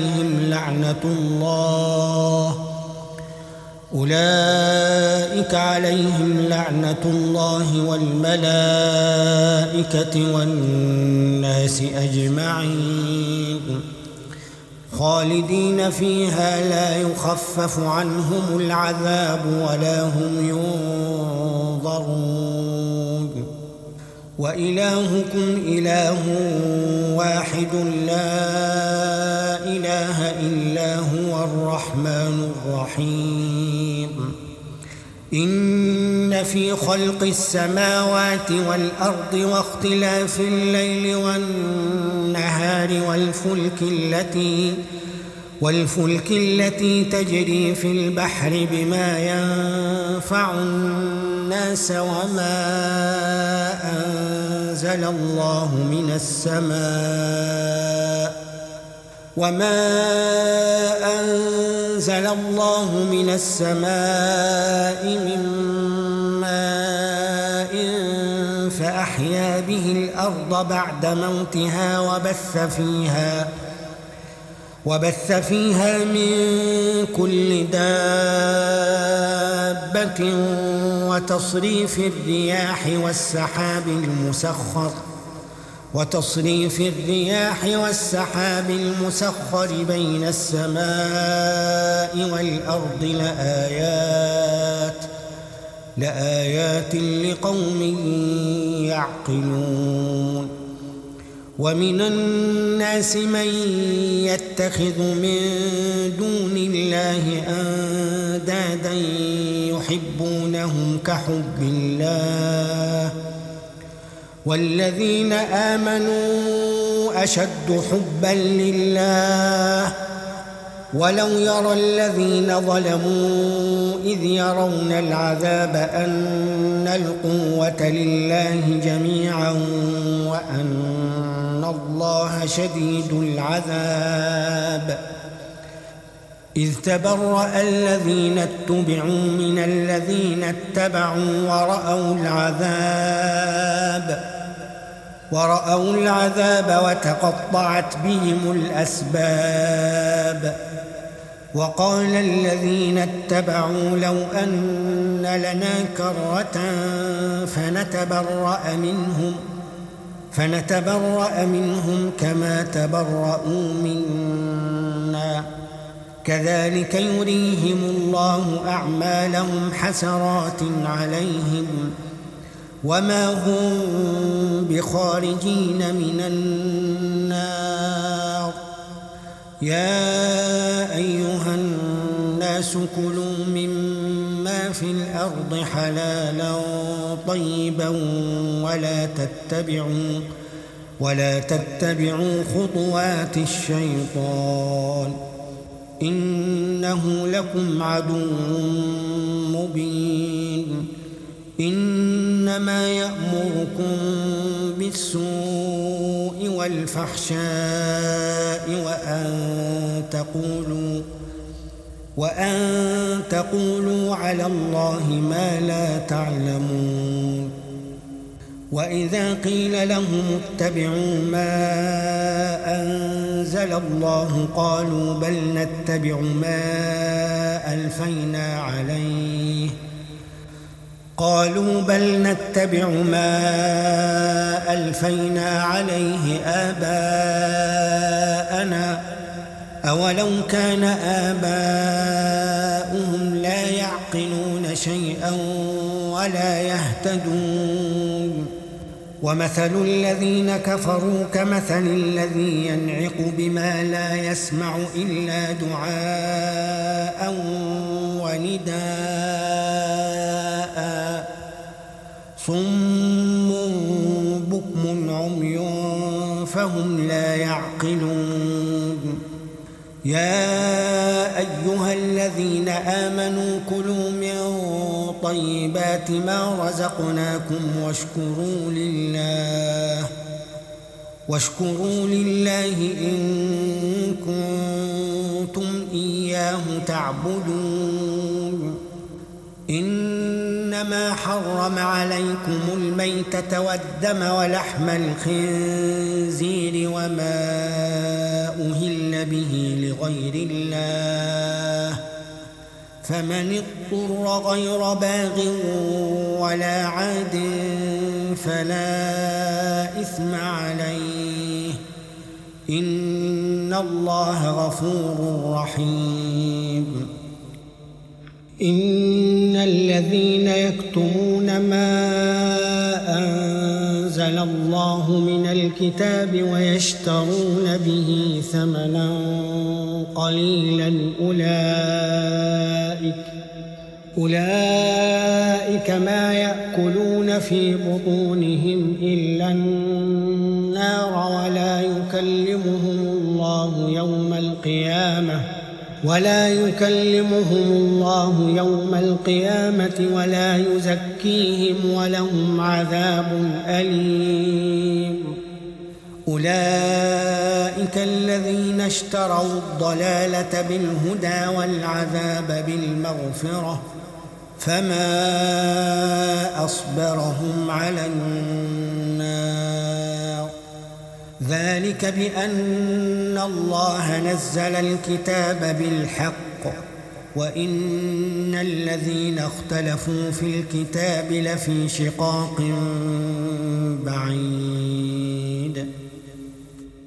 عليهم لعنة الله والملائكة والناس أجمعين خالدين فيها لا يخفف عنهم العذاب ولا هم ينظرون وإلهكم إله واحد لا إله إلا هو الرحمن الرحيم إن في خلق السماوات والأرض واختلاف الليل والنهار والفلك التي تجري في البحر بما ينفع الناس وما أنزل الله من السماء من ماء فأحيا به الأرض بعد موتها وبث فيها من كل دابة وتصريف الرياح والسحاب المسخر بين السماء والأرض لآيات لقوم يعقلون ومن الناس من يتخذ من دون الله أندادا يحبونهم كحب الله والذين آمنوا أشد حبا لله ولو يرى الذين ظلموا إذ يرون العذاب أن القوة لله جميعا وأن الله شديد العذاب إذ تبرأ الذين اتبعوا من الذين اتبعوا ورأوا العذاب وتقطعت بهم الأسباب وقال الذين اتبعوا لو أن لنا كرة فنتبرأ منهم كما تبرؤوا منا كذلك يريهم الله أعمالهم حسرات عليهم وما هم بخارجين من النار يا أيها الناس كلوا مما في الأرض حلالا طيبا ولا تتبعوا خطوات الشيطان إنه لكم عدو مبين إنما يأمركم بالسوء والفحشاء وأن تقولوا على الله ما لا تعلمون وإذا قيل لهم اتبعوا ما أنزل الله قالوا بل نتبع ما ألفينا عليه آباءنا أولو كان آباؤهم لا يعقلون شيئا ولا يهتدون ومثل الذين كفروا كمثل الذي ينعق بما لا يسمع إلا دعاء ونداء صم بكم عمي فهم لا يعقلون يا أيها الذين آمنوا كلوا من طيبات ما رزقناكم واشكروا لله إن كنتم إياه تعبدون إنما حرم عليكم الميتة والدم ولحم الخنزير وما أهل به لغير الله فمن اضطر غير باغ ولا عاد فلا إثم عليه إن الله غفور رحيم إن الذين يكتمون ما أنزل الله من الكتاب ويشترون به ثمنا قليلا أولئك ما يأكلون في بطونهم إلا النار ولا يكلمهم الله يوم القيامة ولا يزكيهم ولهم عذاب أليم أولئك الذين اشتروا الضلالة بالهدى والعذاب بالمغفرة فما أصبرهم على النار ذلك بأن الله نزل الكتاب بالحق وإن الذين اختلفوا في الكتاب لفي شقاق بعيد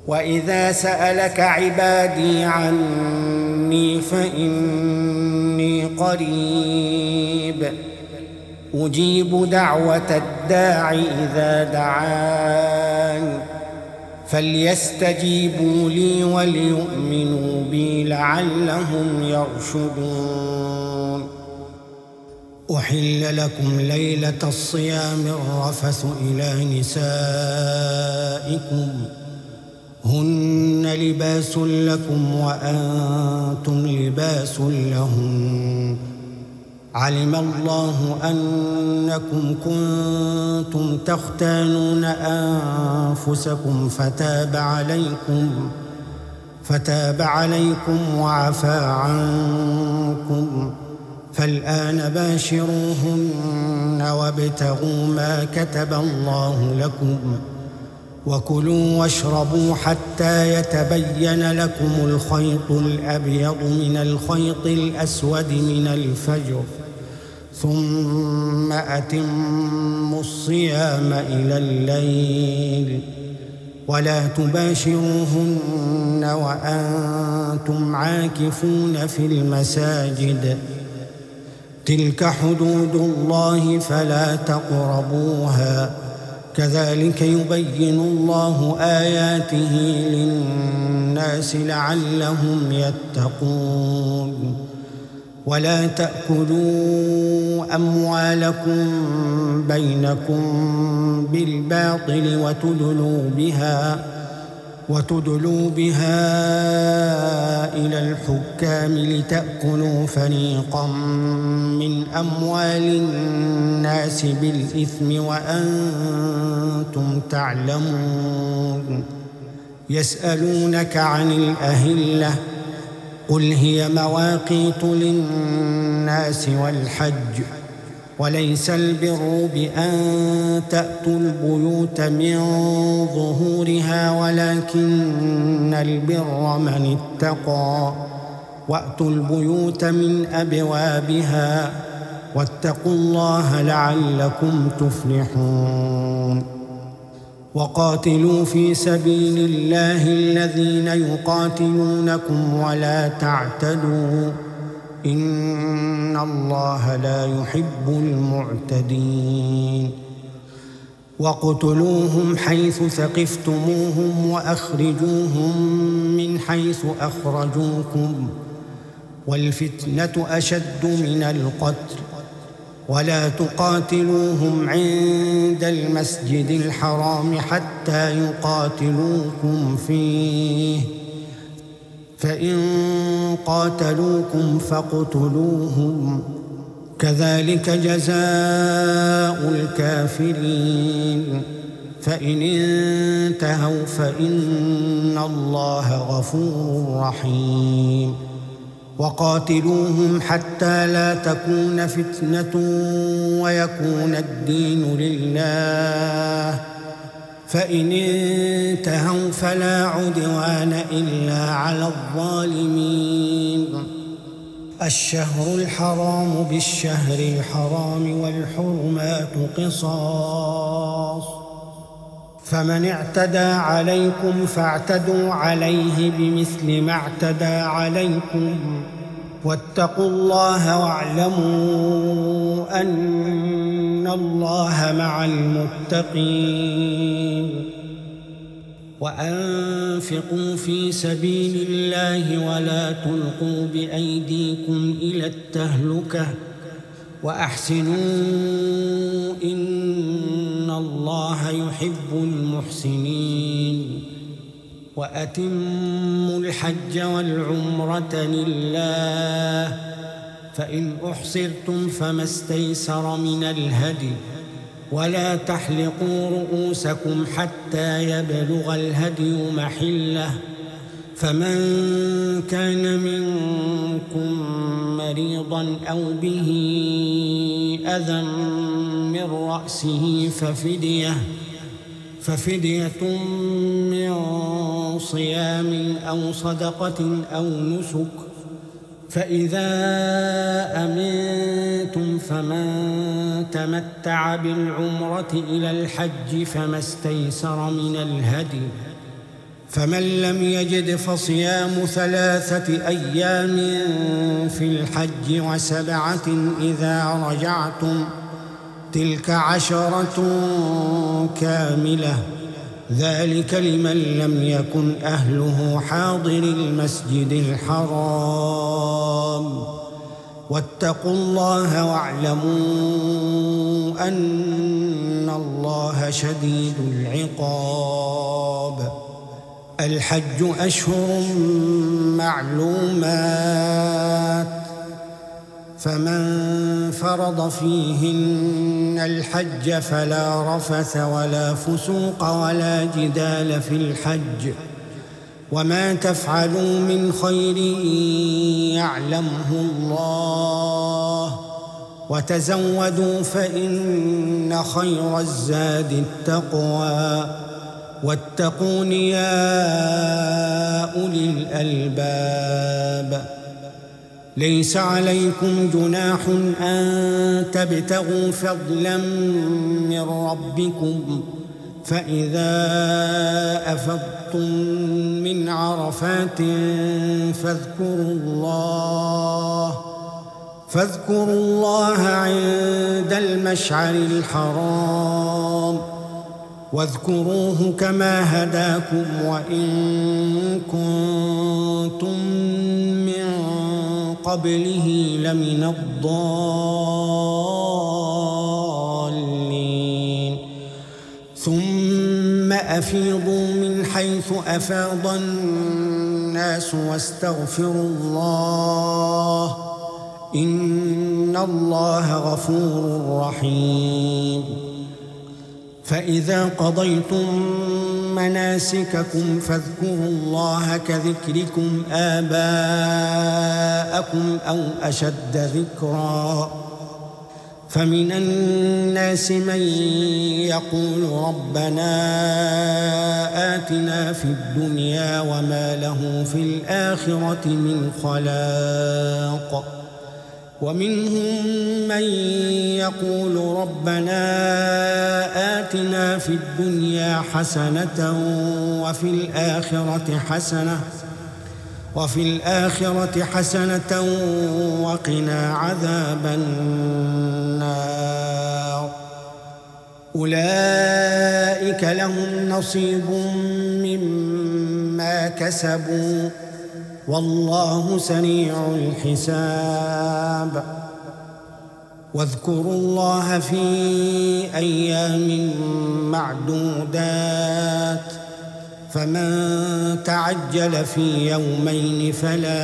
وإذا سألك عبادي عني فإني قريب أجيب دعوة الداع إذا دعان فليستجيبوا لي وليؤمنوا بي لعلهم يرشدون. أحل لكم ليلة الصيام الرفث إلى نسائكم هن لباس لكم وأنتم لباس لهن علم الله أنكم كنتم تختانون أنفسكم فتاب عليكم وعفى عنكم فالآن باشروهن وابتغوا ما كتب الله لكم وكلوا واشربوا حتى يتبين لكم الخيط الأبيض من الخيط الأسود من الفجر ثم أتموا الصيام إلى الليل ولا تباشروهن وأنتم عاكفون في المساجد تلك حدود الله فلا تقربوها كذلك يبين الله آياته للناس لعلهم يتقون. ولا تأكلوا أموالكم بينكم بالباطل وتدلوا بها إلى الحكام لتأكلوا فريقا من أموال الناس بالإثم وأنتم تعلمون. يسألونك عن الأهلة قل هي مواقيت للناس والحج وليس البر بأن تأتوا البيوت من ظهورها ولكن البر من اتقى وأتوا البيوت من أبوابها واتقوا الله لعلكم تفلحون. وقاتلوا في سبيل الله الذين يقاتلونكم ولا تعتدوا إن الله لا يحب المعتدين. واقتلوهم حيث ثقفتموهم وأخرجوهم من حيث أخرجوكم والفتنة أشد من القتل ولا تقاتلوهم عند المسجد الحرام حتى يقاتلوكم فيه فإن قاتلوكم فاقتلوهم كذلك جزاء الكافرين فإن انتهوا فإن الله غفور رحيم. وقاتلوهم حتى لا تكون فتنة ويكون الدين لله فإن انتهوا فلا عدوان إلا على الظالمين. الشهر الحرام بالشهر الحرام والحرمات قصاص فمن اعتدى عليكم فاعتدوا عليه بمثل ما اعتدى عليكم واتقوا الله واعلموا أن الله مع المتقين. وأنفقوا في سبيل الله ولا تلقوا بأيديكم إلى التهلكة وأحسنوا إن الله يحب المحسنين. وأتموا الحج والعمرة لله فإن أحصرتم فما استيسر من الهدي ولا تحلقوا رؤوسكم حتى يبلغ الهدي محله فمن كان منكم مريضا أو به أذى من رأسه ففدية من صيام أو صدقة أو نسك فإذا أمنتم فمن تمتع بالعمرة إلى الحج فما استيسر من الهدي فمن لم يجد فصيام 3 أيام في الحج و7 إذا رجعتم تلك 10 كاملة ذلك لمن لم يكن أهله حاضر المسجد الحرام واتقوا الله واعلموا أن الله شديد العقاب. الحج أشهر معلومات فمن فرض فيهن الحج فلا رفث ولا فسوق ولا جدال في الحج وما تفعلوا من خير يعلمه الله وتزودوا فإن خير الزاد التقوى واتقون يا أولي الألباب. ليس عليكم جناح أن تبتغوا فضلا من ربكم فإذا أفضتم من عرفات فاذكروا الله عند المشعر الحرام واذكروه كما هداكم وإن كنتم من قبله لمن الضالين. ثم أفيضوا من حيث أفاض الناس واستغفروا الله إن الله غفور رحيم. فإذا قضيتم مناسككم فاذكروا الله كذكركم آباءكم أو أشد ذكرا. فمن الناس من يقول ربنا آتنا في الدنيا وما له في الآخرة من خلاق ومنهم من يقول ربنا آتنا في الدنيا حسنة وفي الآخرة حسنة وقنا عذاب النار. أولئك لهم نصيب مما كسبوا والله سريع الحساب. واذكروا الله في أيام معدودات فمن تعجل في يومين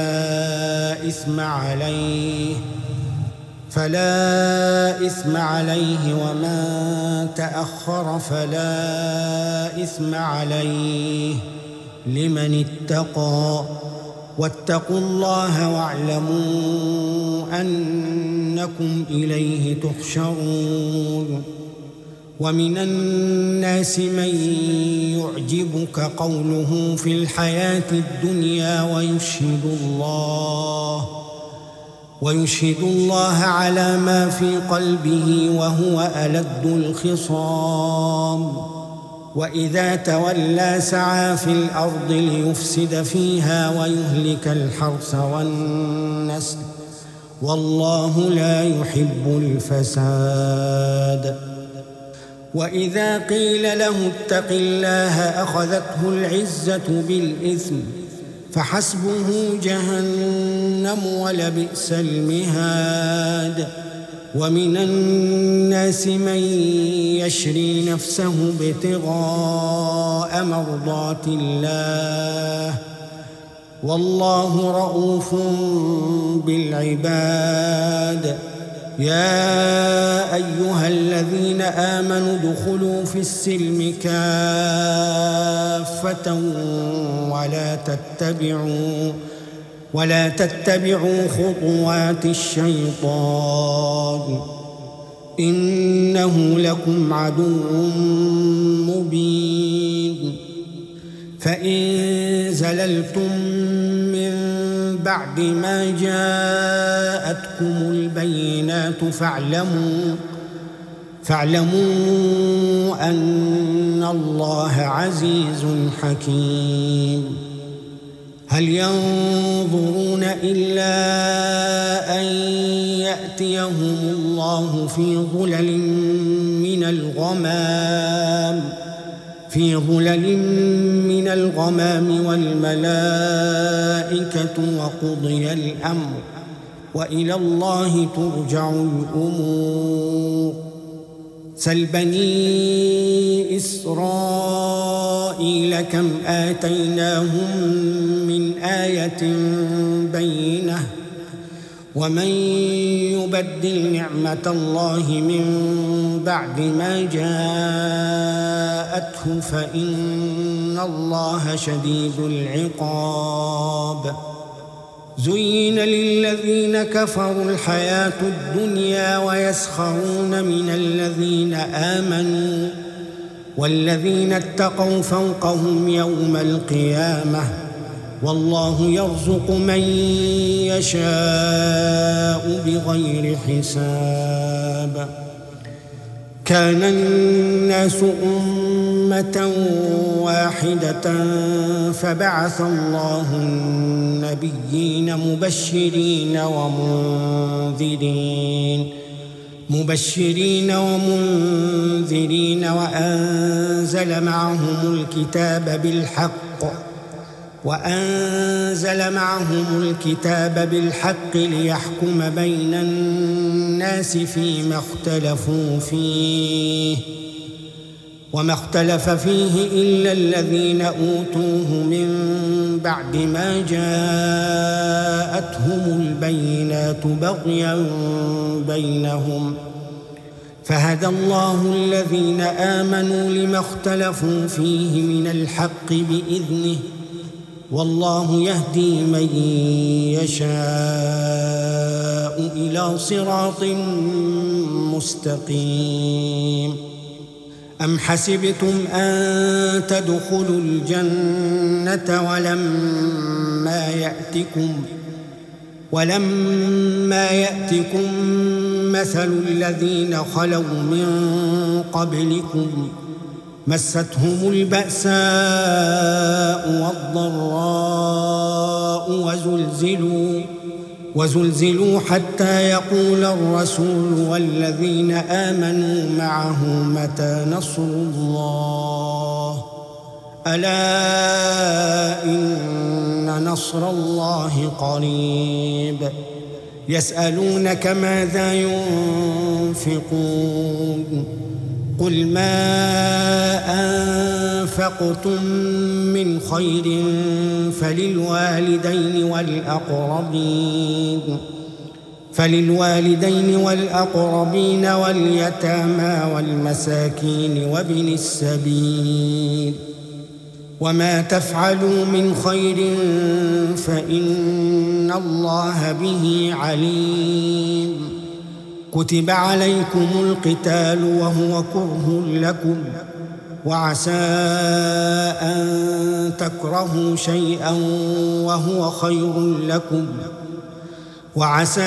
فلا إثم عليه ومن تأخر فلا إثم عليه لمن اتقى واتقوا الله واعلموا أنكم إليه تحشرون. ومن الناس من يعجبك قوله في الحياة الدنيا ويشهد الله على ما في قلبه وهو ألد الخصام. وإذا تولى سعى في الأرض ليفسد فيها ويهلك الحرث والنسل والله لا يحب الفساد. وإذا قيل له اتق الله أخذته العزة بالإثم فحسبه جهنم ولبئس المهاد. ومن الناس من يشري نفسه ابتغاء مرضات الله والله رؤوف بالعباد. يا أيها الذين آمنوا ادخلوا في السلم كافة ولا تتبعوا خطوات الشيطان إنه لكم عدو مبين. فإن زللتم من بعد ما فاعلموا أن الله عزيز حكيم. هل ينظرون إلا أن يأتيهم الله في ظلل من الغمام والملائكة وقضي الأمر وإلى الله ترجع الأمور. سل بني إسرائيل كم آتيناهم من آية بينة ومن يبدل نعمة الله من بعد ما جاءته فإن الله شديد العقاب. زين للذين كفروا الحياة الدنيا ويسخرون من الذين آمنوا والذين اتقوا فوقهم يوم القيامة والله يرزق من يشاء بغير حساب. كان الناس أمة واحدة فبعث الله النبيين مبشرين ومنذرين وأنزل معهم الكتاب بالحق ليحكم بين الناس فيما اختلفوا فيه وما اختلف فيه إلا الذين أوتوه من بعد ما جاءتهم البينات بغيا بينهم فهدى الله الذين آمنوا لما اختلفوا فيه من الحق بإذنه والله يهدي من يشاء إلى صراط مستقيم. أم حسبتم أن تدخلوا الجنة ولما يأتكم مثل الذين خلوا من قبلكم مستهم البأساء والضراء وزلزلوا حتى يقول الرسول والذين آمنوا معه متى نصر الله ألا إن نصر الله قريب. يسألونك ماذا ينفقون قل ما أنفقتم من خير فللوالدين والأقربين واليتامى والمساكين وابن السبيل وما تفعلوا من خير فإن الله به عليم. كتب عليكم القتال وهو كره لكم وعسى أن تكرهوا شيئا وهو خير لكم وعسى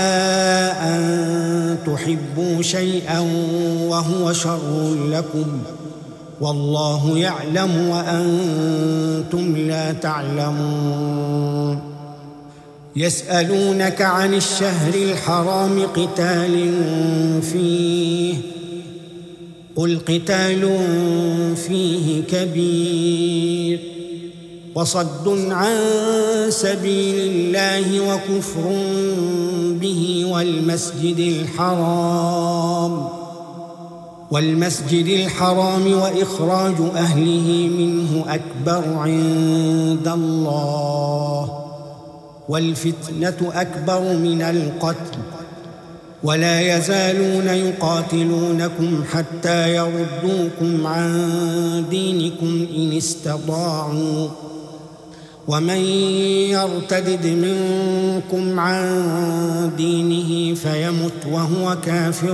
أن تحبوا شيئا وهو شر لكم والله يعلم وأنتم لا تعلمون. يسألونك عن الشهر الحرام قتال فيه قل قتال فيه كبير وصد عن سبيل الله وكفر به والمسجد الحرام وإخراج أهله منه أكبر عند الله والفتنة أكبر من القتل ولا يزالون يقاتلونكم حتى يردوكم عن دينكم إن استطاعوا ومن يرتد منكم عن دينه فيمت وهو كافر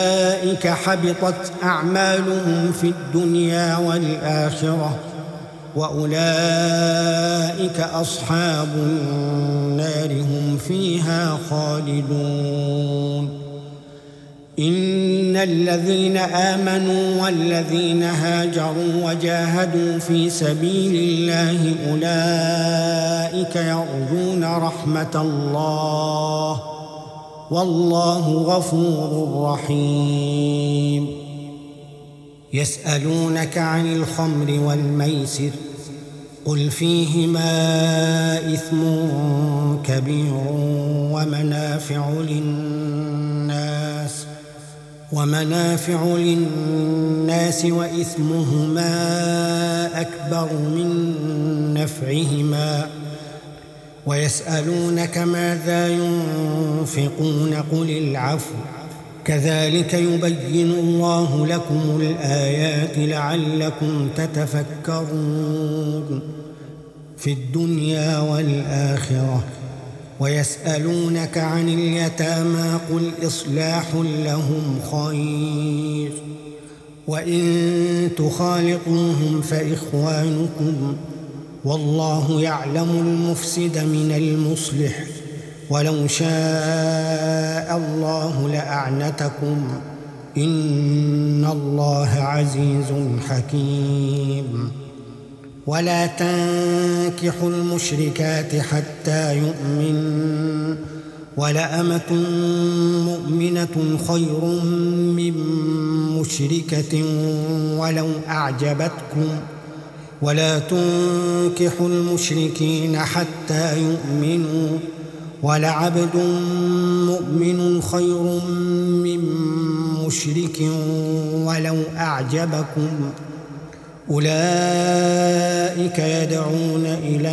فأولئك حبطت أعمالهم في الدنيا والآخرة وأولئك أصحاب النار هم فيها خالدون. إن الذين آمنوا والذين هاجروا وجاهدوا في سبيل الله أولئك يرجون رحمة الله والله غفور رحيم. يسألونك عن الخمر والميسر قل فيهما إثم كبير ومنافع للناس وإثمهما أكبر من نفعهما ويسألونك ماذا ينفقون قل العفو كذلك يبين الله لكم الآيات لعلكم تتفكرون في الدنيا والآخرة. ويسألونك عن اليتامى قل إصلاح لهم خير وإن تخالطوهم فإخوانكم والله يعلم المفسد من المصلح ولو شاء الله لأعنتكم إن الله عزيز حكيم. ولا تنكحوا المشركات حتى يؤمنوا ولأمة مؤمنة خير من مشركة ولو أعجبتكم ولا تنكحوا المشركين حتى يؤمنوا ولعبد مؤمن خير من مشرك ولو أعجبكم أولئك يدعون إلى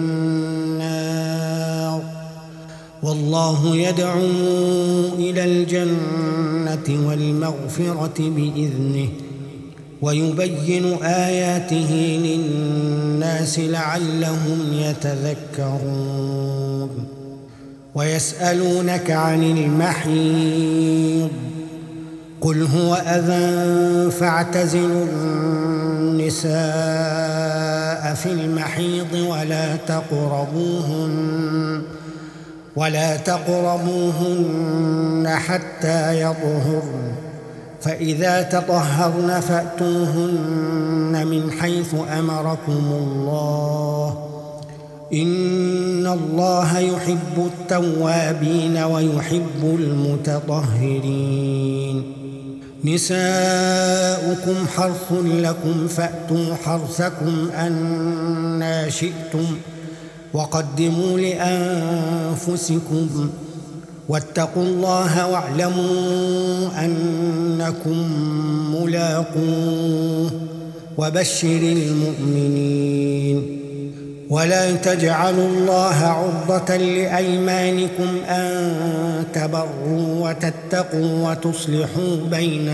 النار والله يدعو إلى الجنة والمغفرة بإذنه ويبين آياته للناس لعلهم يتذكرون. ويسألونك عن المحيض قل هو أذى فاعتزلوا النساء في المحيض ولا تقربوهن حتى يطهرن فإذا تطهرن فأتوهن من حيث أمركم الله إن الله يحب التوابين ويحب المتطهرين. نساؤكم حرث لكم فأتوا حرثكم أنى شئتم وقدموا لأنفسكم واتقوا الله واعلموا أنكم ملاقوه وبشر المؤمنين. ولا تجعلوا الله عرضة لأيمانكم أن تبروا وتتقوا وتصلحوا بين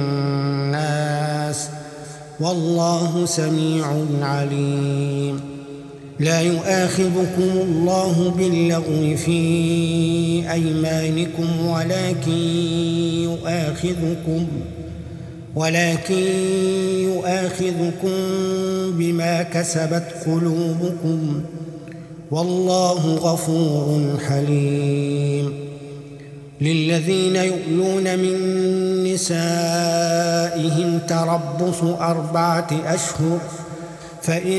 الناس والله سميع عليم. لا يؤاخذكم الله باللغو في أيمانكم ولكن يؤاخذكم بما كسبت قلوبكم والله غفور حليم. للذين يؤلون من نسائهم تربص 4 أشهر فإن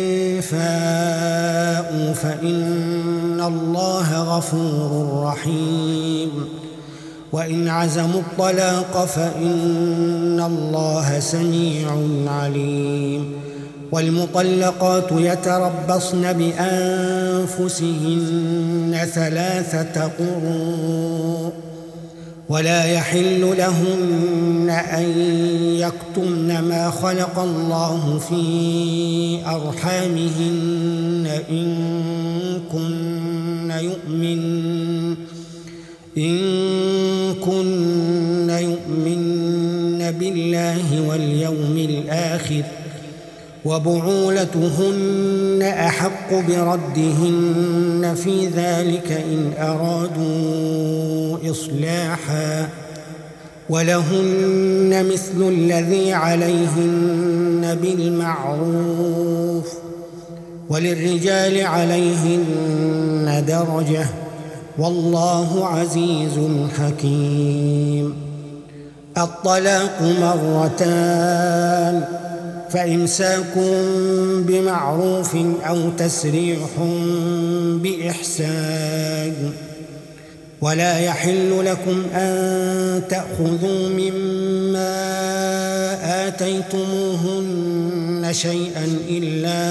فاءوا فإن الله غفور رحيم وإن عزموا الطلاق فإن الله سميع عليم. والمطلقات يتربصن بأنفسهن 3 قروء ولا يحل لهن أن يكتمن ما خلق الله في أرحامهن إن كن يؤمن بالله واليوم الآخر وبعولتهن أحق بردهن في ذلك إن أرادوا إصلاحا ولهن مثل الذي عليهن بالمعروف وللرجال عليهن درجة والله عزيز حكيم. الطلاق مرتان، فإمساك بمعروف أو تسريح بإحسان. ولا يحل لكم أن تأخذوا مما آتيتموهن شيئا إلا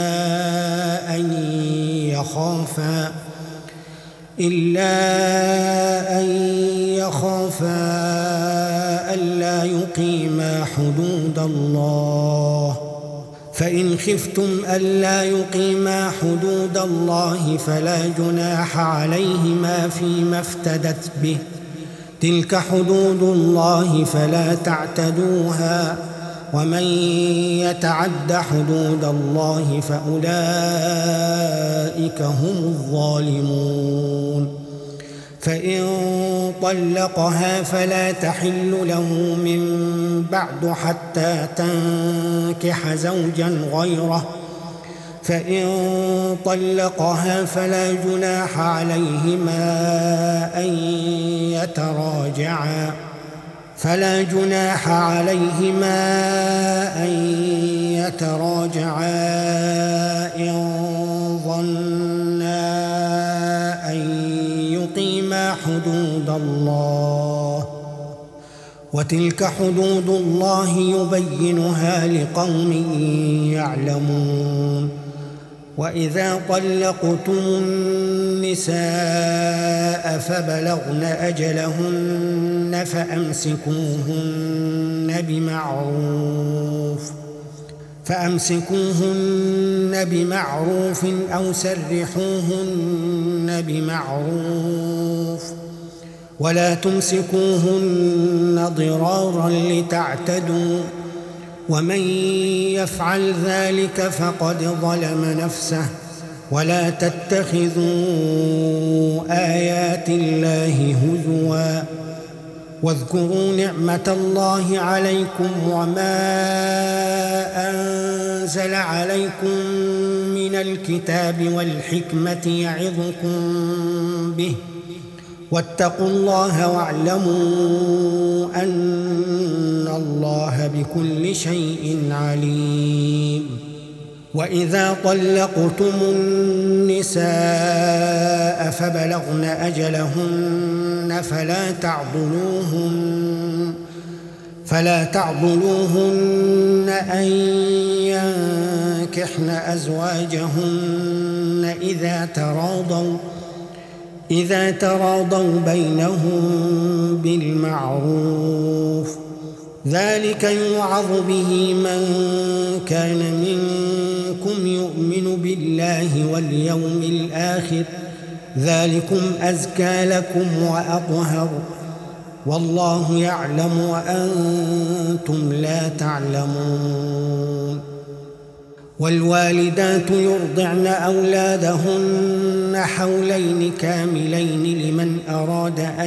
أن يخافا ألا يقيما حدود الله، فإن خفتم ألا يقيما حدود الله فلا جناح عليهما فيما افتدت به، تلك حدود الله فلا تعتدوها، ومن يتعد حدود الله فأولئك هم الظالمون. فإن طلقها فلا تحل له من بعد حتى تنكح زوجا غيره، فإن طلقها فلا جناح عليهما أن يتراجعا إن ظنا أن يقيما حدود الله، وتلك حدود الله يبينها لقوم يعلمون. وإذا طلقتم النساء فبلغن أجلهن فأمسكوهن بمعروف أو سرحوهن بمعروف، ولا تمسكوهن ضرارا لتعتدوا، ومن يفعل ذلك فقد ظلم نفسه. ولا تتخذوا آيات الله هزوا، واذكروا نعمة الله عليكم وما أنزل عليكم من الكتاب والحكمة يعظكم به، واتقوا الله واعلموا أن الله بكل شيء عليم. وإذا طلقتم النساء فبلغن أجلهن فلا تعضلوهن أن ينكحن أزواجهن إذا تراضوا بينهم بالمعروف، ذلك يوعظ به من كان منكم يؤمن بالله واليوم الآخر، ذلكم أزكى لكم وأطهر، والله يعلم وأنتم لا تعلمون. والوالدات يرضعن أولادهن حولين كاملين لمن أراد أن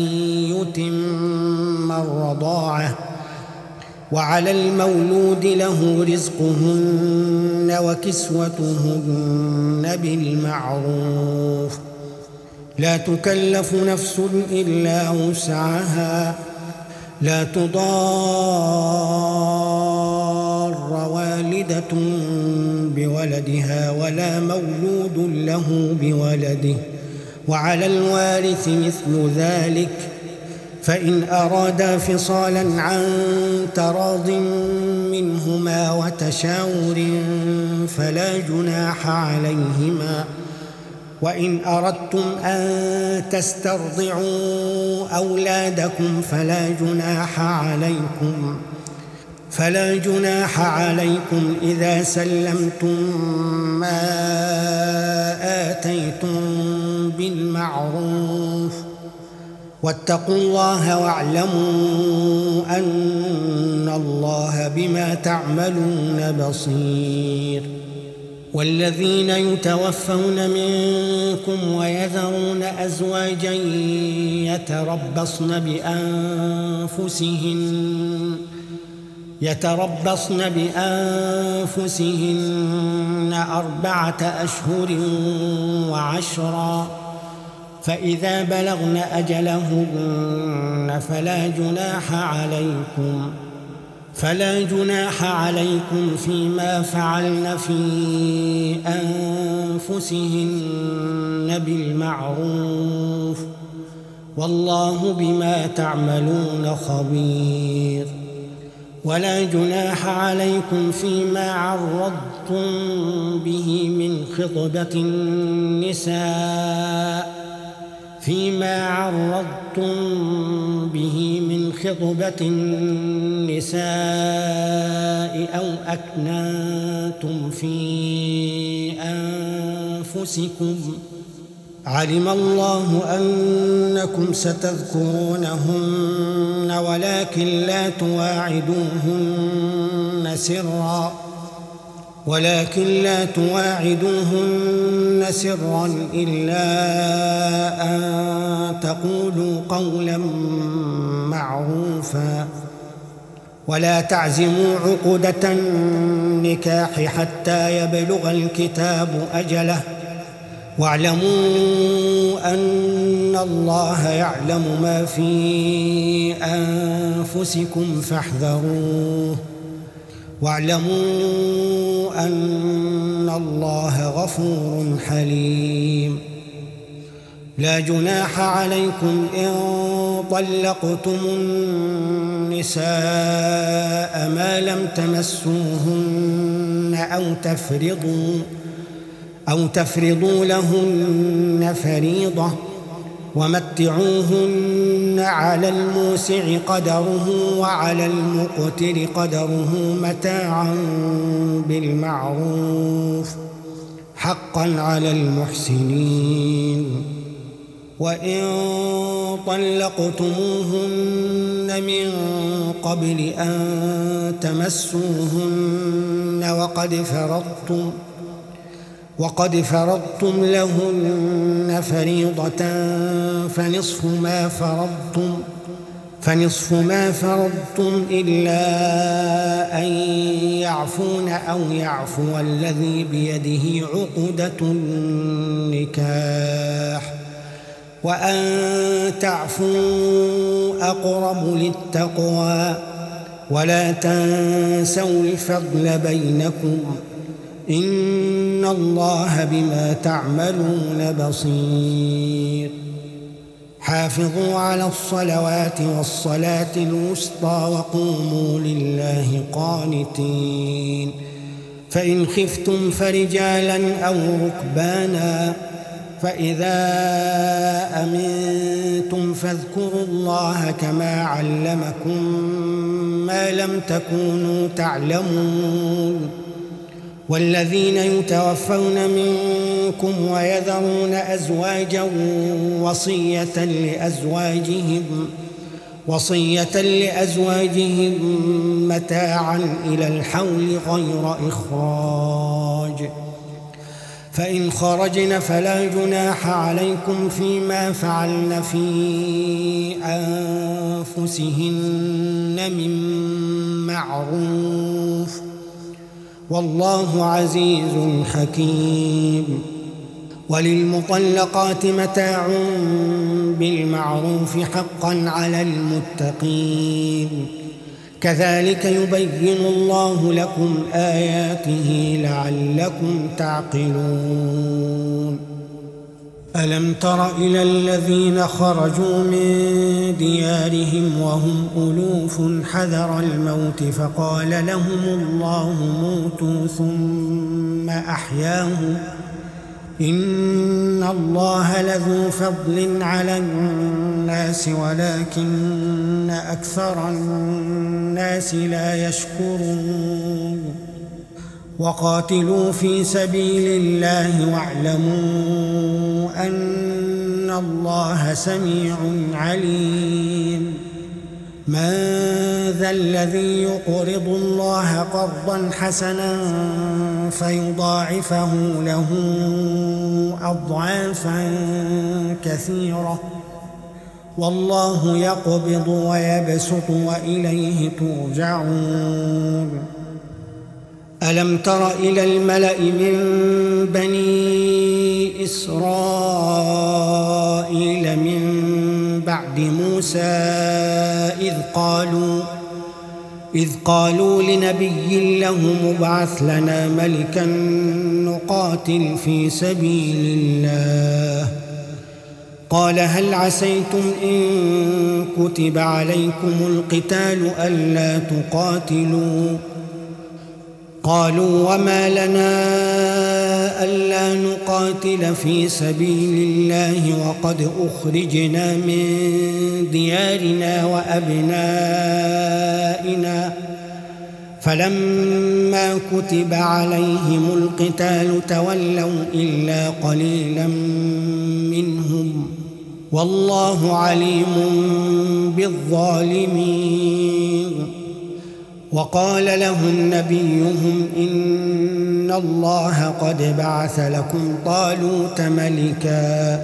يتم الرضاعة، وعلى المولود له رزقهن وكسوتهن بالمعروف، لا تكلف نفس إلا وسعها، لا تضار والدة بولدها ولا مولود له بولده، وعلى الوارث مثل ذلك، فإن أرادا فصالا عن تراض منهما وتشاور فلا جناح عليهما. وإن أردتم أن تسترضعوا أولادكم فلا جناح عليكم إذا سلمتم ما آتيتم بالمعروف، واتقوا الله واعلموا أن الله بما تعملون بصير. والذين يتوفون منكم ويذرون أزواجا يتربصن بأنفسهن 4 أشهر و10، فإذا بلغن أجلهن فلا جناح عليكم فيما فعلن في أنفسهن بالمعروف، والله بما تعملون خبير. ولا جناح عليكم فيما عرضتم به من خطبة النساء أو أكننتم في أنفسكم، علم الله أنكم ستذكرونهن ولكن لا تواعدوهن سرا إلا أن تقولوا قولا معروفا، ولا تعزموا عقدة النكاح حتى يبلغ الكتاب أجله، واعلموا أن الله يعلم ما في أنفسكم فاحذروه، واعلموا أن الله غفور حليم. لا جناح عليكم إن طلقتم النساء ما لم تمسوهن أو تفرضوا لهن فريضة، ومتعوهن على الموسع قدره وعلى المقتر قدره متاعا بالمعروف، حقا على المحسنين. وإن طلقتموهن من قبل أن تمسوهن وقد فرضتم لهن فريضة فنصف ما فرضتم إلا أن يعفون أو يعفو الذي بيده عقدة النكاح، وأن تعفوا أقرب للتقوى، ولا تنسوا الفضل بينكم، إن الله بما تعملون بصير. حافظوا على الصلوات والصلاة الوسطى وقوموا لله قانتين. فإن خفتم فرجالا أو ركبانا، فإذا أمنتم فاذكروا الله كما علمكم ما لم تكونوا تعلمون. والذين يتوفون منكم ويذرون أزواجا وصية لأزواجهم متاعا إلى الحول غير إخراج، فإن خرجن فلا جناح عليكم فيما فعلن في أنفسهن من معروف، والله عزيز حكيم. وللمطلقات متاع بالمعروف حقا على المتقين، كذلك يبين الله لكم آياته لعلكم تعقلون. ألم تر إلى الذين خرجوا من ديارهم وهم ألوف حذر الموت فقال لهم الله موتوا ثم أحياهم، إن الله لذو فضل على الناس ولكن أكثر الناس لا يشكرون. وقاتلوا في سبيل الله واعلموا أن الله سميع عليم. من ذا الذي يقرض الله قرضا حسنا فيضاعفه له أضعافا كثيرة والله يقبض ويبسط وإليه ترجعون ألم تر إلى الملأ من بني إسرائيل من بعد موسى إذ قالوا لنبي له مبعث لنا ملكا نقاتل في سبيل الله قال هل عسيتم إن كتب عليكم القتال ألا تقاتلوا قالوا وما لنا ألا نقاتل في سبيل الله وقد أخرجنا من ديارنا وأبنائنا فلما كتب عليهم القتال تولوا إلا قليلا منهم والله عليم بالظالمين وقال لهم نبيهم إن الله قد بعث لكم طالوت ملكا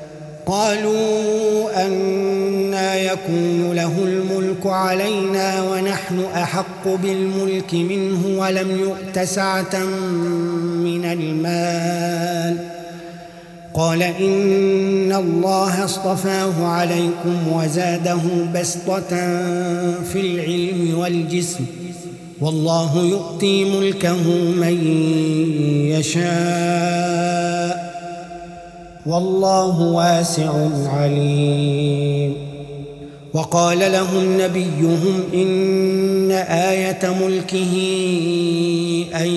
قالوا أنى يكون له الملك علينا ونحن أحق بالملك منه ولم يؤت سعة من المال قال إن الله اصطفاه عليكم وزاده بسطة في العلم والجسم والله يؤتي ملكه من يشاء والله واسع عليم وقال لهم نبيهم إن آية ملكه أن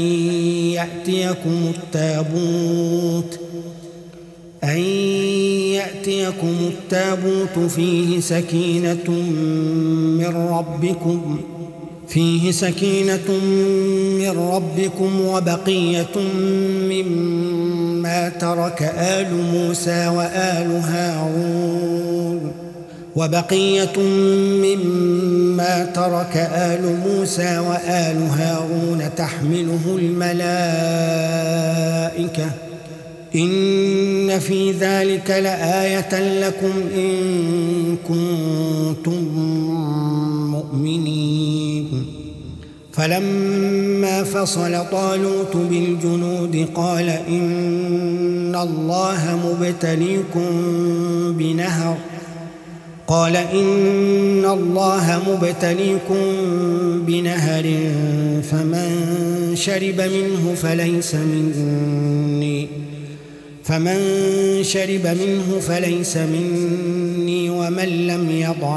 يأتيكم التابوت فيه سكينة من ربكم وبقية مما ترك آل موسى وآل هارون تحمله الملائكة إن في ذلك لآية لكم إن كنتم مؤمنين فلما فصل طالوت بالجنود قال إن الله مبتليكم بنهر فمن شرب منه فليس مني ومن لم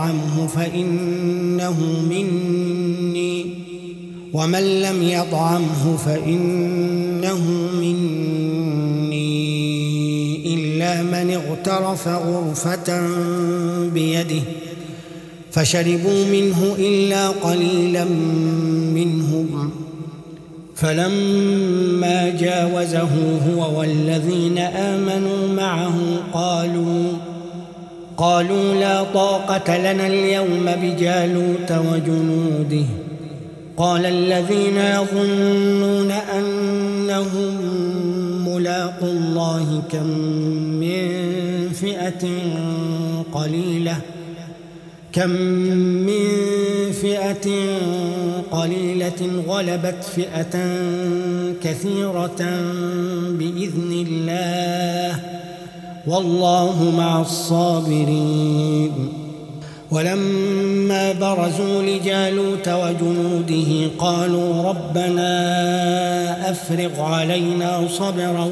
يطعمه فإنه مني إلا من اغترف غرفة بيده فشربوا منه إلا قليلا منهم فلما جاوزه هو والذين آمنوا معه قالوا لا طاقة لنا اليوم بجالوت وجنوده قال الذين يظنون أنهم ملاقو الله كم من فئة قليلة غلبت فئة كثيرة بإذن الله والله مع الصابرين ولما برزوا لجالوت وجنوده قالوا ربنا أفرغ علينا صبرا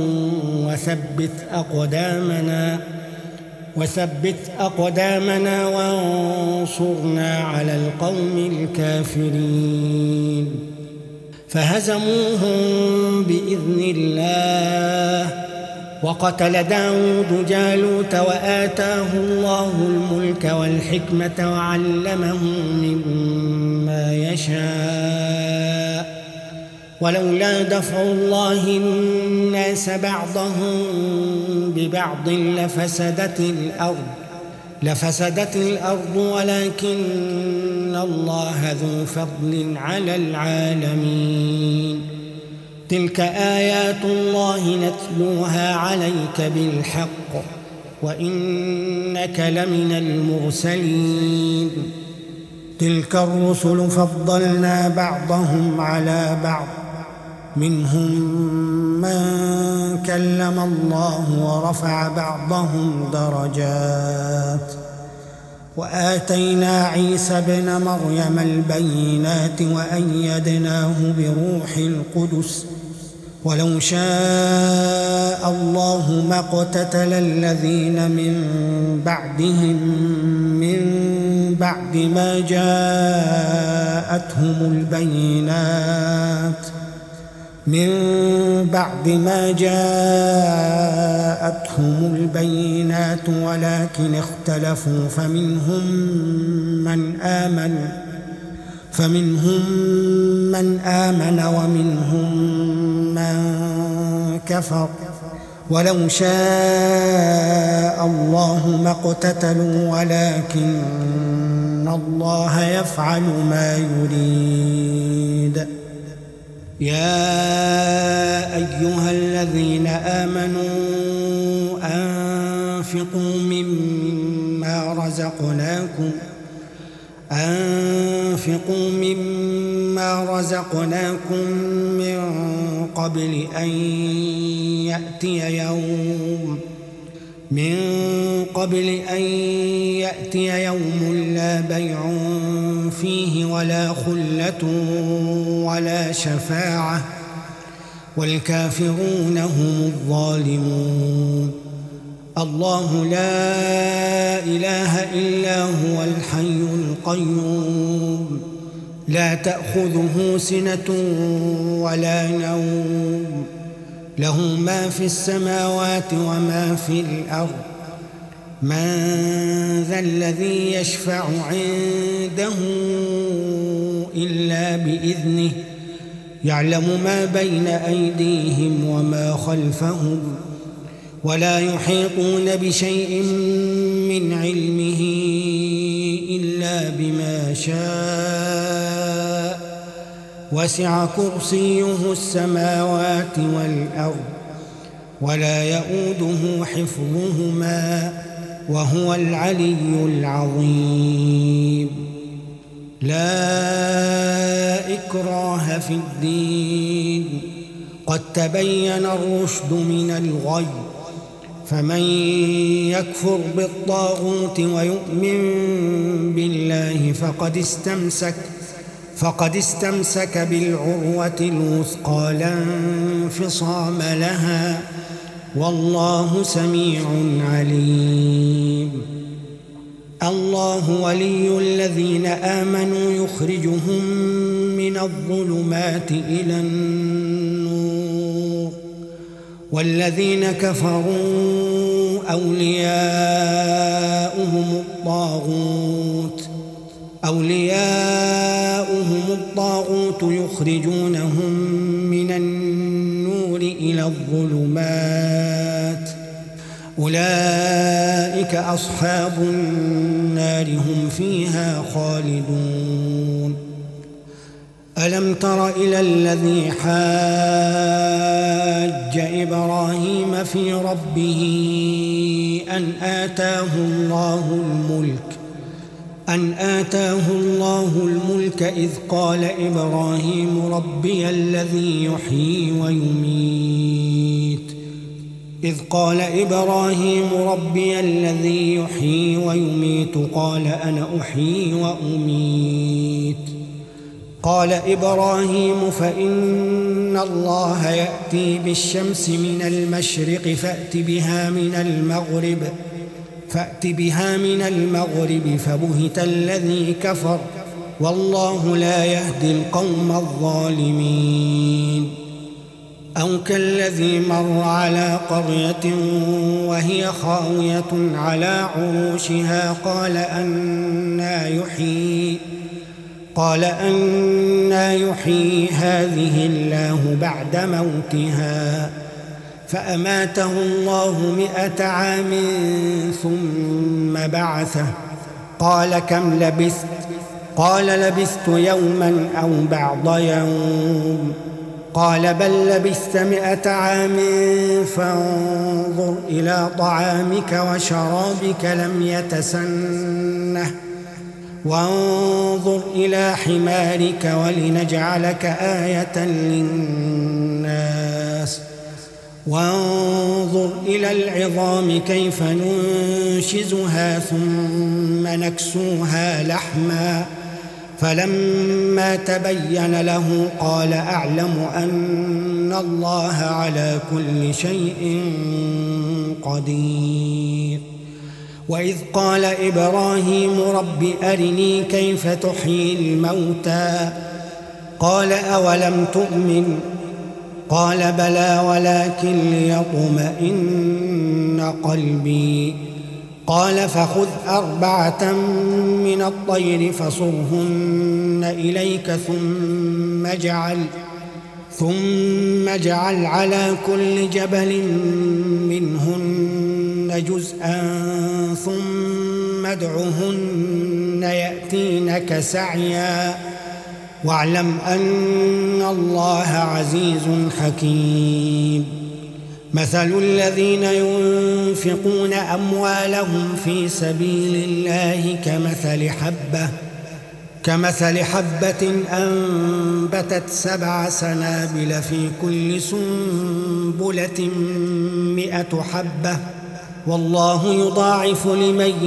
وثبت أقدامنا وانصرنا على القوم الكافرين فهزموهم بإذن الله وقتل داود جالوت وآتاه الله الملك والحكمة وعلمه مما يشاء ولولا دفع الله الناس بعضهم ببعض لفسدت الأرض ولكن الله ذو فضل على العالمين تلك آيات الله نتلوها عليك بالحق وإنك لمن المرسلين تلك الرسل فضلنا بعضهم على بعض منهم من كلم الله ورفع بعضهم درجات وآتينا عيسى ابن مريم البينات وأيدناه بروح القدس ولو شاء الله ما اقتتل الذين من بعد ما جاءتهم البينات ولكن اختلفوا فمنهم من آمن ومنهم من كفر ولو شاء الله ما اقتتلوا ولكن الله يفعل ما يريد يا أيها الذين آمنوا أنفقوا مما رزقناكم من قبل أن يأتي يوم لا بيع فيه ولا خلة ولا شفاعة والكافرون هم الظالمون الله لا إله إلا هو الحي القيوم لا تأخذه سنة ولا نوم له ما في السماوات وما في الأرض من ذا الذي يشفع عنده إلا بإذنه يعلم ما بين أيديهم وما خلفهم ولا يحيطون بشيء من علمه إلا بما شاء وسع كرسيه السماوات والأرض ولا يؤوده حفظهما وهو العلي العظيم لا إكراه في الدين قد تبين الرشد من الغي فمن يكفر بالطاغوت ويؤمن بالله فقد استمسك بالعروة الوثقى لا انفصام لها والله سميع عليم الله ولي الذين آمنوا يخرجهم من الظلمات إلى النور والذين كفروا أولياؤهم الطاغوت يخرجونهم من النور إلى الظلمات أولئك أصحاب النار هم فيها خالدون ألم تر إلى الذي حاج إبراهيم في ربه أن آتاه الله الملك إذ قال إبراهيم ربي الذي يحيي ويميت قال أنا أحيي وأميت قال إبراهيم فإن الله يأتي بالشمس من المشرق فأت بها من المغرب فبهت الذي كفر والله لا يهدي القوم الظالمين أو كالذي مر على قرية وهي خاوية على عروشها قال أنى يحيي هذه الله بعد موتها فأماته الله 100 عام ثم بعثه قال كم لبثت قال لبثت يوما أو بعض يوم قال بل لبثت 100 عام فانظر إلى طعامك وشرابك لم يتسنه وانظر إلى حمارك ولنجعلك آية للناس وانظر إلى العظام كيف ننشزها ثم نكسوها لحما فلما تبين له قال أعلم أن الله على كل شيء قدير. وإذ قال إبراهيم رب أرني كيف تحيي الموتى قال أولم تؤمن قال بلى ولكن ليطمئن قلبي قال فخذ 4 من الطير فصرهن إليك ثم اجعل على كل جبل منهن جزءا ثم ادعهن يأتينك سعيا واعلم أن الله عزيز حكيم. مثل الذين ينفقون أموالهم في سبيل الله كمثل حبة أنبتت 7 سنابل في كل سنبلة 100 حبة والله يضاعف لمن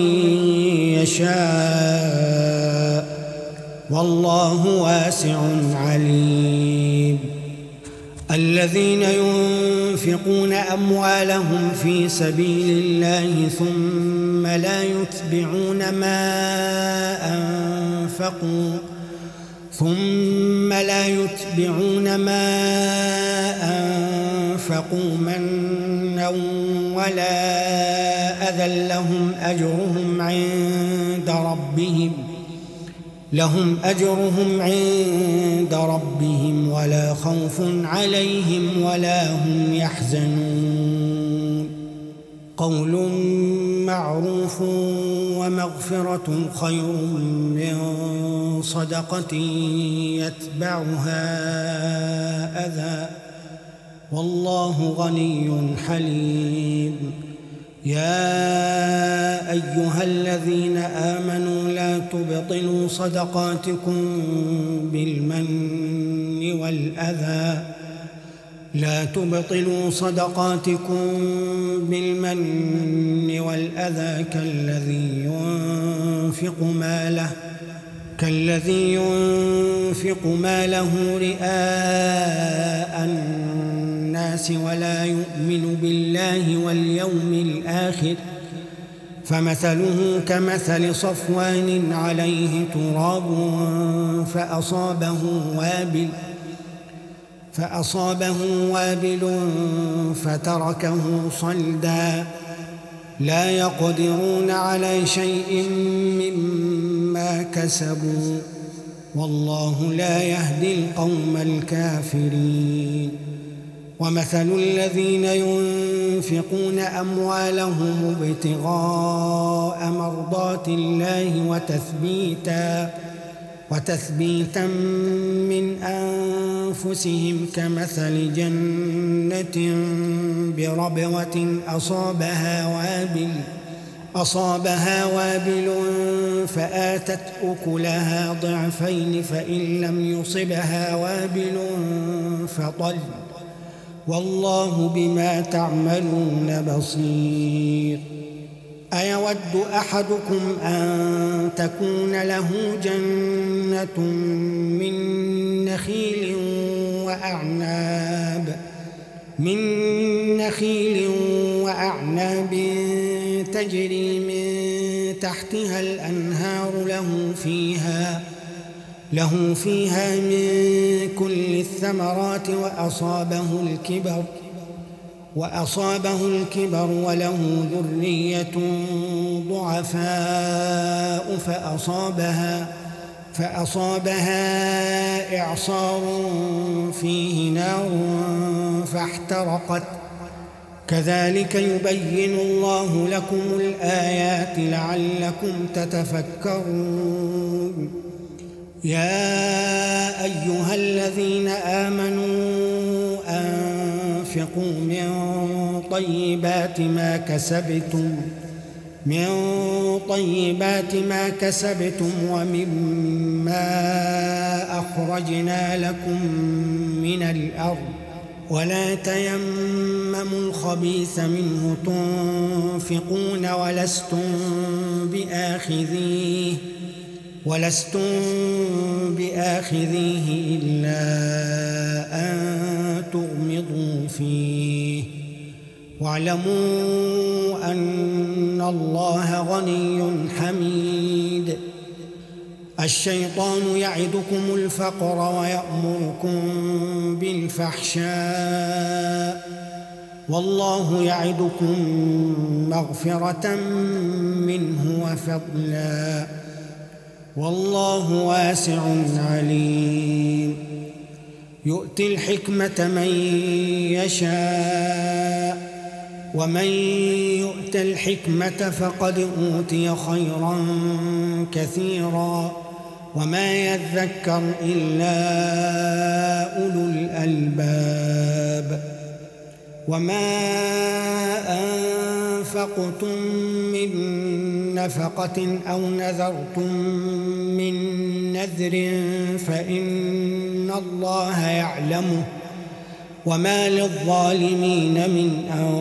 يشاء والله واسع عليم. الذين ينفقون أموالهم في سبيل الله ثم لا يتبعون ما أنفقوا منا ولا أذى لهم أجرهم عند ربهم ولا خوف عليهم ولا هم يحزنون. قول معروف ومغفرة خير من صدقة يتبعها أذى والله غني حليم. يا أيها الذين آمنوا لا تبطلوا صدقاتكم بالمن والأذى كالذي ينفق ماله رئاء الناس ولا يؤمن بالله واليوم الآخر فمثله كمثل صفوان عليه تراب فأصابه وابل فتركه صلدا لا يقدرون على شيء مما كسبوا والله لا يهدي القوم الكافرين. ومثل الذين ينفقون أموالهم ابتغاء مرضات الله وتثبيتا من أنفسهم كمثل جنة بربوة أصابها وابل فآتت أكلها ضعفين فإن لم يصبها وابل فطل والله بما تعملون بصير. أيود أحدكم أن تكون له جنة من نخيل وأعناب تجري من تحتها الأنهار له فيها من كل الثمرات وأصابه الكبر وله ذرية ضعفاء فأصابها إعصار فيه نار فاحترقت كذلك يبين الله لكم الآيات لعلكم تتفكرون. يا أيها الذين آمنوا أنفقوا من طيبات ما كسبتم ومما أخرجنا لكم من الأرض ولا تيمموا الخبيث منه تنفقون ولستم بآخذيه إلا أن تغمضوا فيه واعلموا أن الله غني حميد. الشيطان يعدكم الفقر ويأمركم بالفحشاء والله يعدكم مغفرة منه وفضلا والله واسع عليم. يؤتي الحكمة من يشاء ومن يؤت الحكمة فقد أوتي خيرا كثيرا وما يذكر إلا أولو الألباب. وما أنفقتم من نفقة أو نذرتم من نذر فإن الله يعلمه وما للظالمين من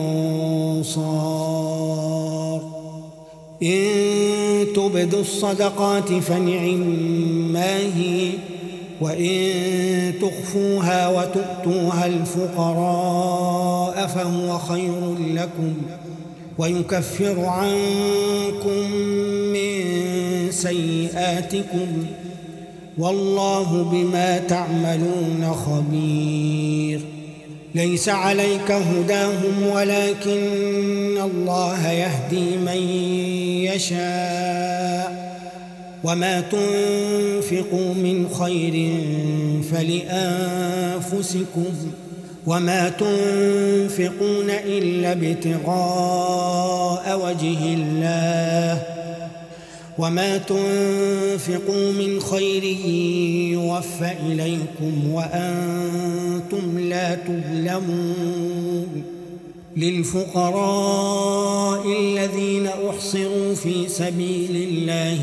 أنصار. إن تبدوا الصدقات فنعما هي وإن تخفوها وتؤتوها الفقراء فهو خير لكم ويكفر عنكم من سيئاتكم والله بما تعملون خبير. ليس عليك هداهم ولكن الله يهدي من يشاء وما تنفقوا من خير فلأنفسكم وما تنفقون إلا ابتغاء وجه الله وما تنفقوا من خير يوفى إليكم وأنتم لا تظلمون. للفقراء الذين أحصروا في سبيل الله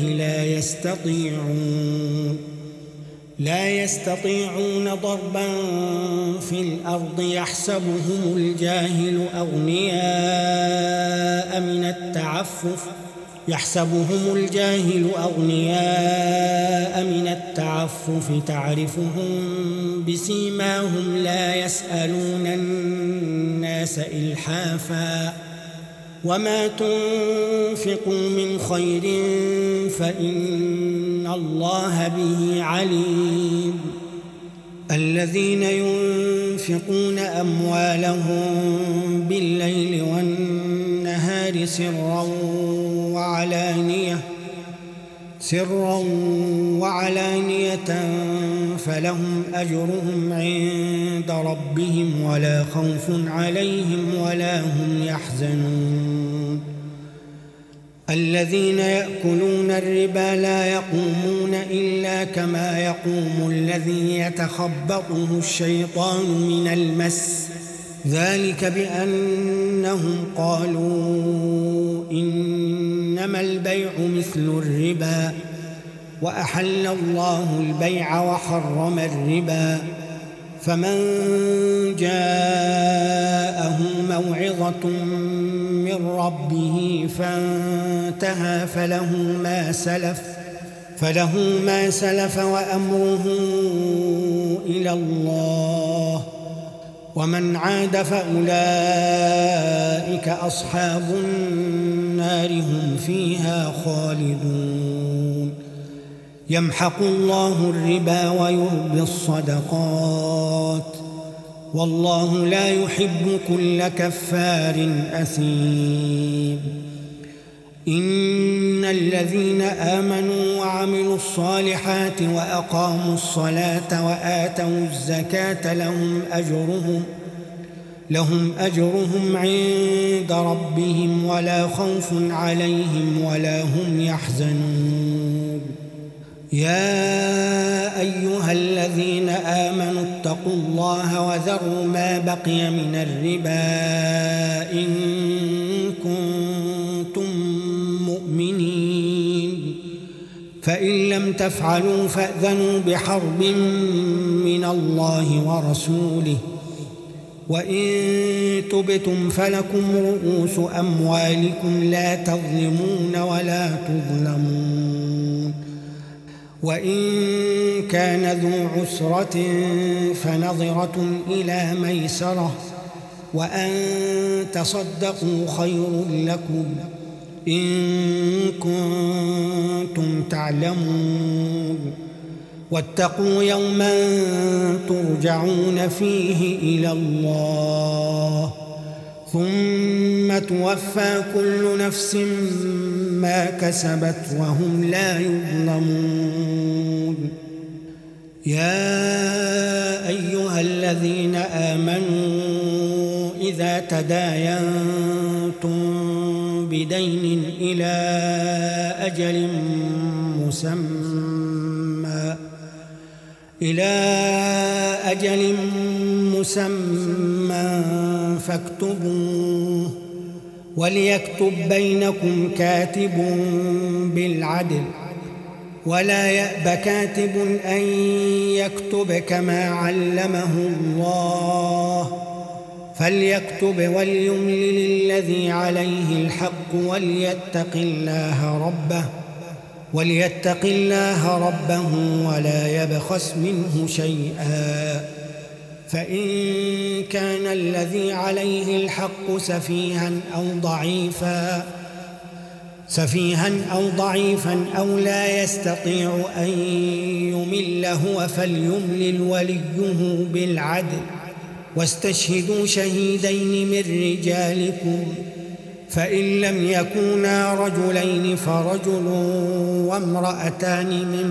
لا يستطيعون ضربا في الأرض يحسبهم الجاهل أغنياء من التعفف تعرفهم بسيماهم لا يسألون الناس إلحافا وما تنفقوا من خير فإن الله به عليم. الذين ينفقون أموالهم بالليل والنهار سرا وعلانية فلهم أجرهم عند ربهم ولا خوف عليهم ولا هم يحزنون. الذين يأكلون الربا لا يقومون إلا كما يقوم الذي يتخبطه الشيطان من المس ذلك بأنهم قالوا إنما البيع مثل الربا وأحل الله البيع وحرم الربا فمن جاءه موعظة من ربه فانتهى فله ما سلف وأمره إلى الله ومن عاد فأولئك أصحاب النار هم فيها خالدون. يمحق الله الربا ويربي الصدقات والله لا يحب كل كفار أثيم. إن الذين آمنوا وعملوا الصالحات وأقاموا الصلاة وآتوا الزكاة لهم أجرهم عند ربهم ولا خوف عليهم ولا هم يحزنون. يا أيها الذين آمنوا اتقوا الله وذروا ما بقي من الربا إن كنتم مؤمنين فإن لم تفعلوا فأذنوا بحرب من الله ورسوله وإن تبتم فلكم رؤوس أموالكم لا تظلمون ولا تظلمون وإن كان ذو عسرة فنظرة إلى ميسرة وأن تصدقوا خير لكم إن كنتم تعلمون واتقوا يوما ترجعون فيه إلى الله ثم توفى كل نفس ما كسبت وهم لا يظلمون يا أيها الذين آمنوا إذا تداينتم بدين إلى أجل مسمى فاكتبوه وليكتب بينكم كاتب بالعدل ولا يأب كاتب أن يكتب كما علمه الله فليكتب وليملل الذي عليه الحق وليتق الله ربه ولا يبخس منه شيئا فإن كان الذي عليه الحق سفيها أو ضعيفا أو لا يستطيع أن يمل هو فليملل وليه بالعدل واستشهدوا شهيدين من رجالكم فإن لم يكونا رجلين فرجل وامرأتان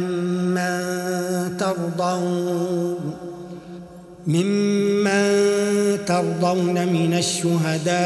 ممن ترضون من الشهداء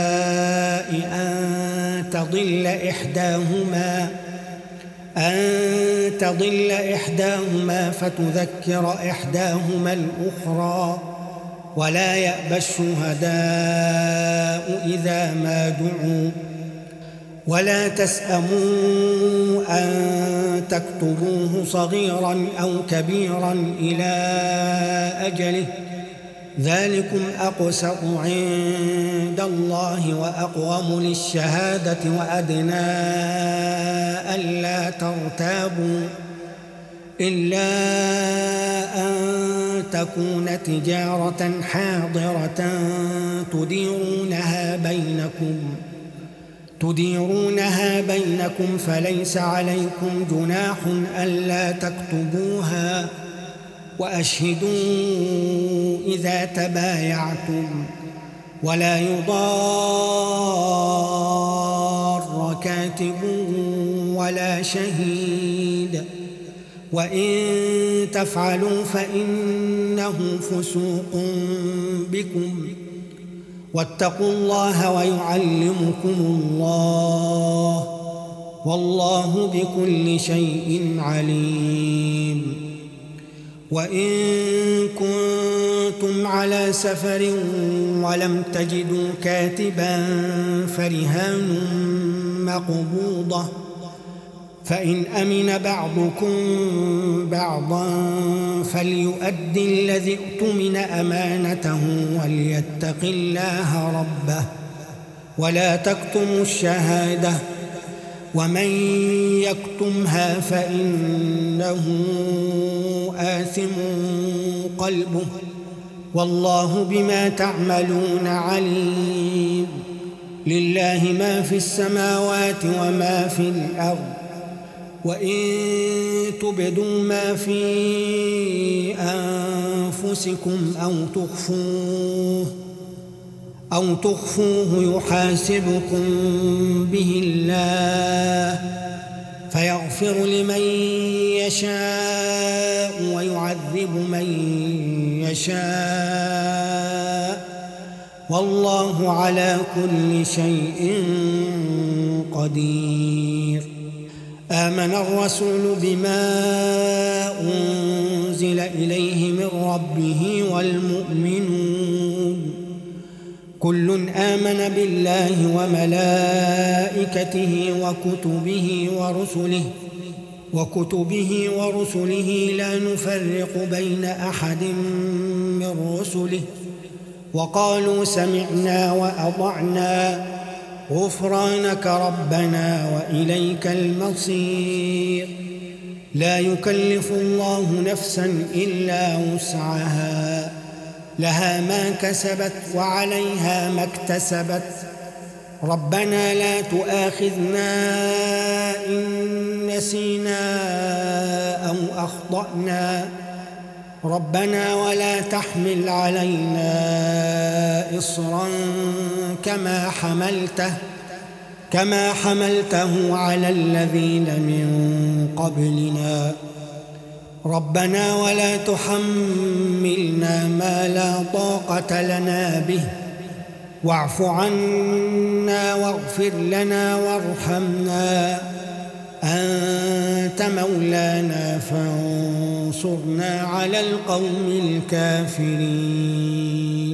أن تضل إحداهما فتذكر إحداهما الأخرى ولا يأبى الشهداء إذا ما دعوا ولا تسأموا أن تكتبوه صغيرا أو كبيرا إلى أجله ذلكم أقسط عند الله وأقوم للشهادة وأدنى ألا ترتابوا إلا أن تكون تجارة حاضرة تديرونها بينكم فليس عليكم جناح ألا تكتبوها وأشهدوا إذا تبايعتم ولا يضار كاتب ولا شهيد وإن تفعلوا فإنه فسوق بكم واتقوا الله ويعلمكم الله والله بكل شيء عليم وإن كنتم على سفر ولم تجدوا كاتبا فرهان مقبوضة فإن أمن بعضكم بعضا فليؤدي الذي اؤتمن أمانته وليتق الله ربه ولا تكتموا الشهادة ومن يكتمها فإنه آثم قلبه والله بما تعملون عليم لله ما في السماوات وما في الأرض وإن تبدوا ما في أنفسكم أو تخفوه يحاسبكم به الله فيغفر لمن يشاء ويعذب من يشاء والله على كل شيء قدير آمن الرسول بما أنزل إليه من ربه والمؤمنون كل آمن بالله وملائكته وكتبه ورسله لا نفرق بين أحد من رسله وقالوا سمعنا وأطعنا غفرانك ربنا وإليك المصير لا يكلف الله نفسا إلا وسعها لها ما كسبت وعليها ما اكتسبت ربنا لا تؤاخذنا إن نسينا أو أخطأنا ربنا ولا تحمل علينا إصرا كما حملته على الذين من قبلنا ربنا ولا تحملنا ما لا طاقة لنا به واعف عنا واغفر لنا وارحمنا أنت مولانا فانصرنا على القوم الكافرين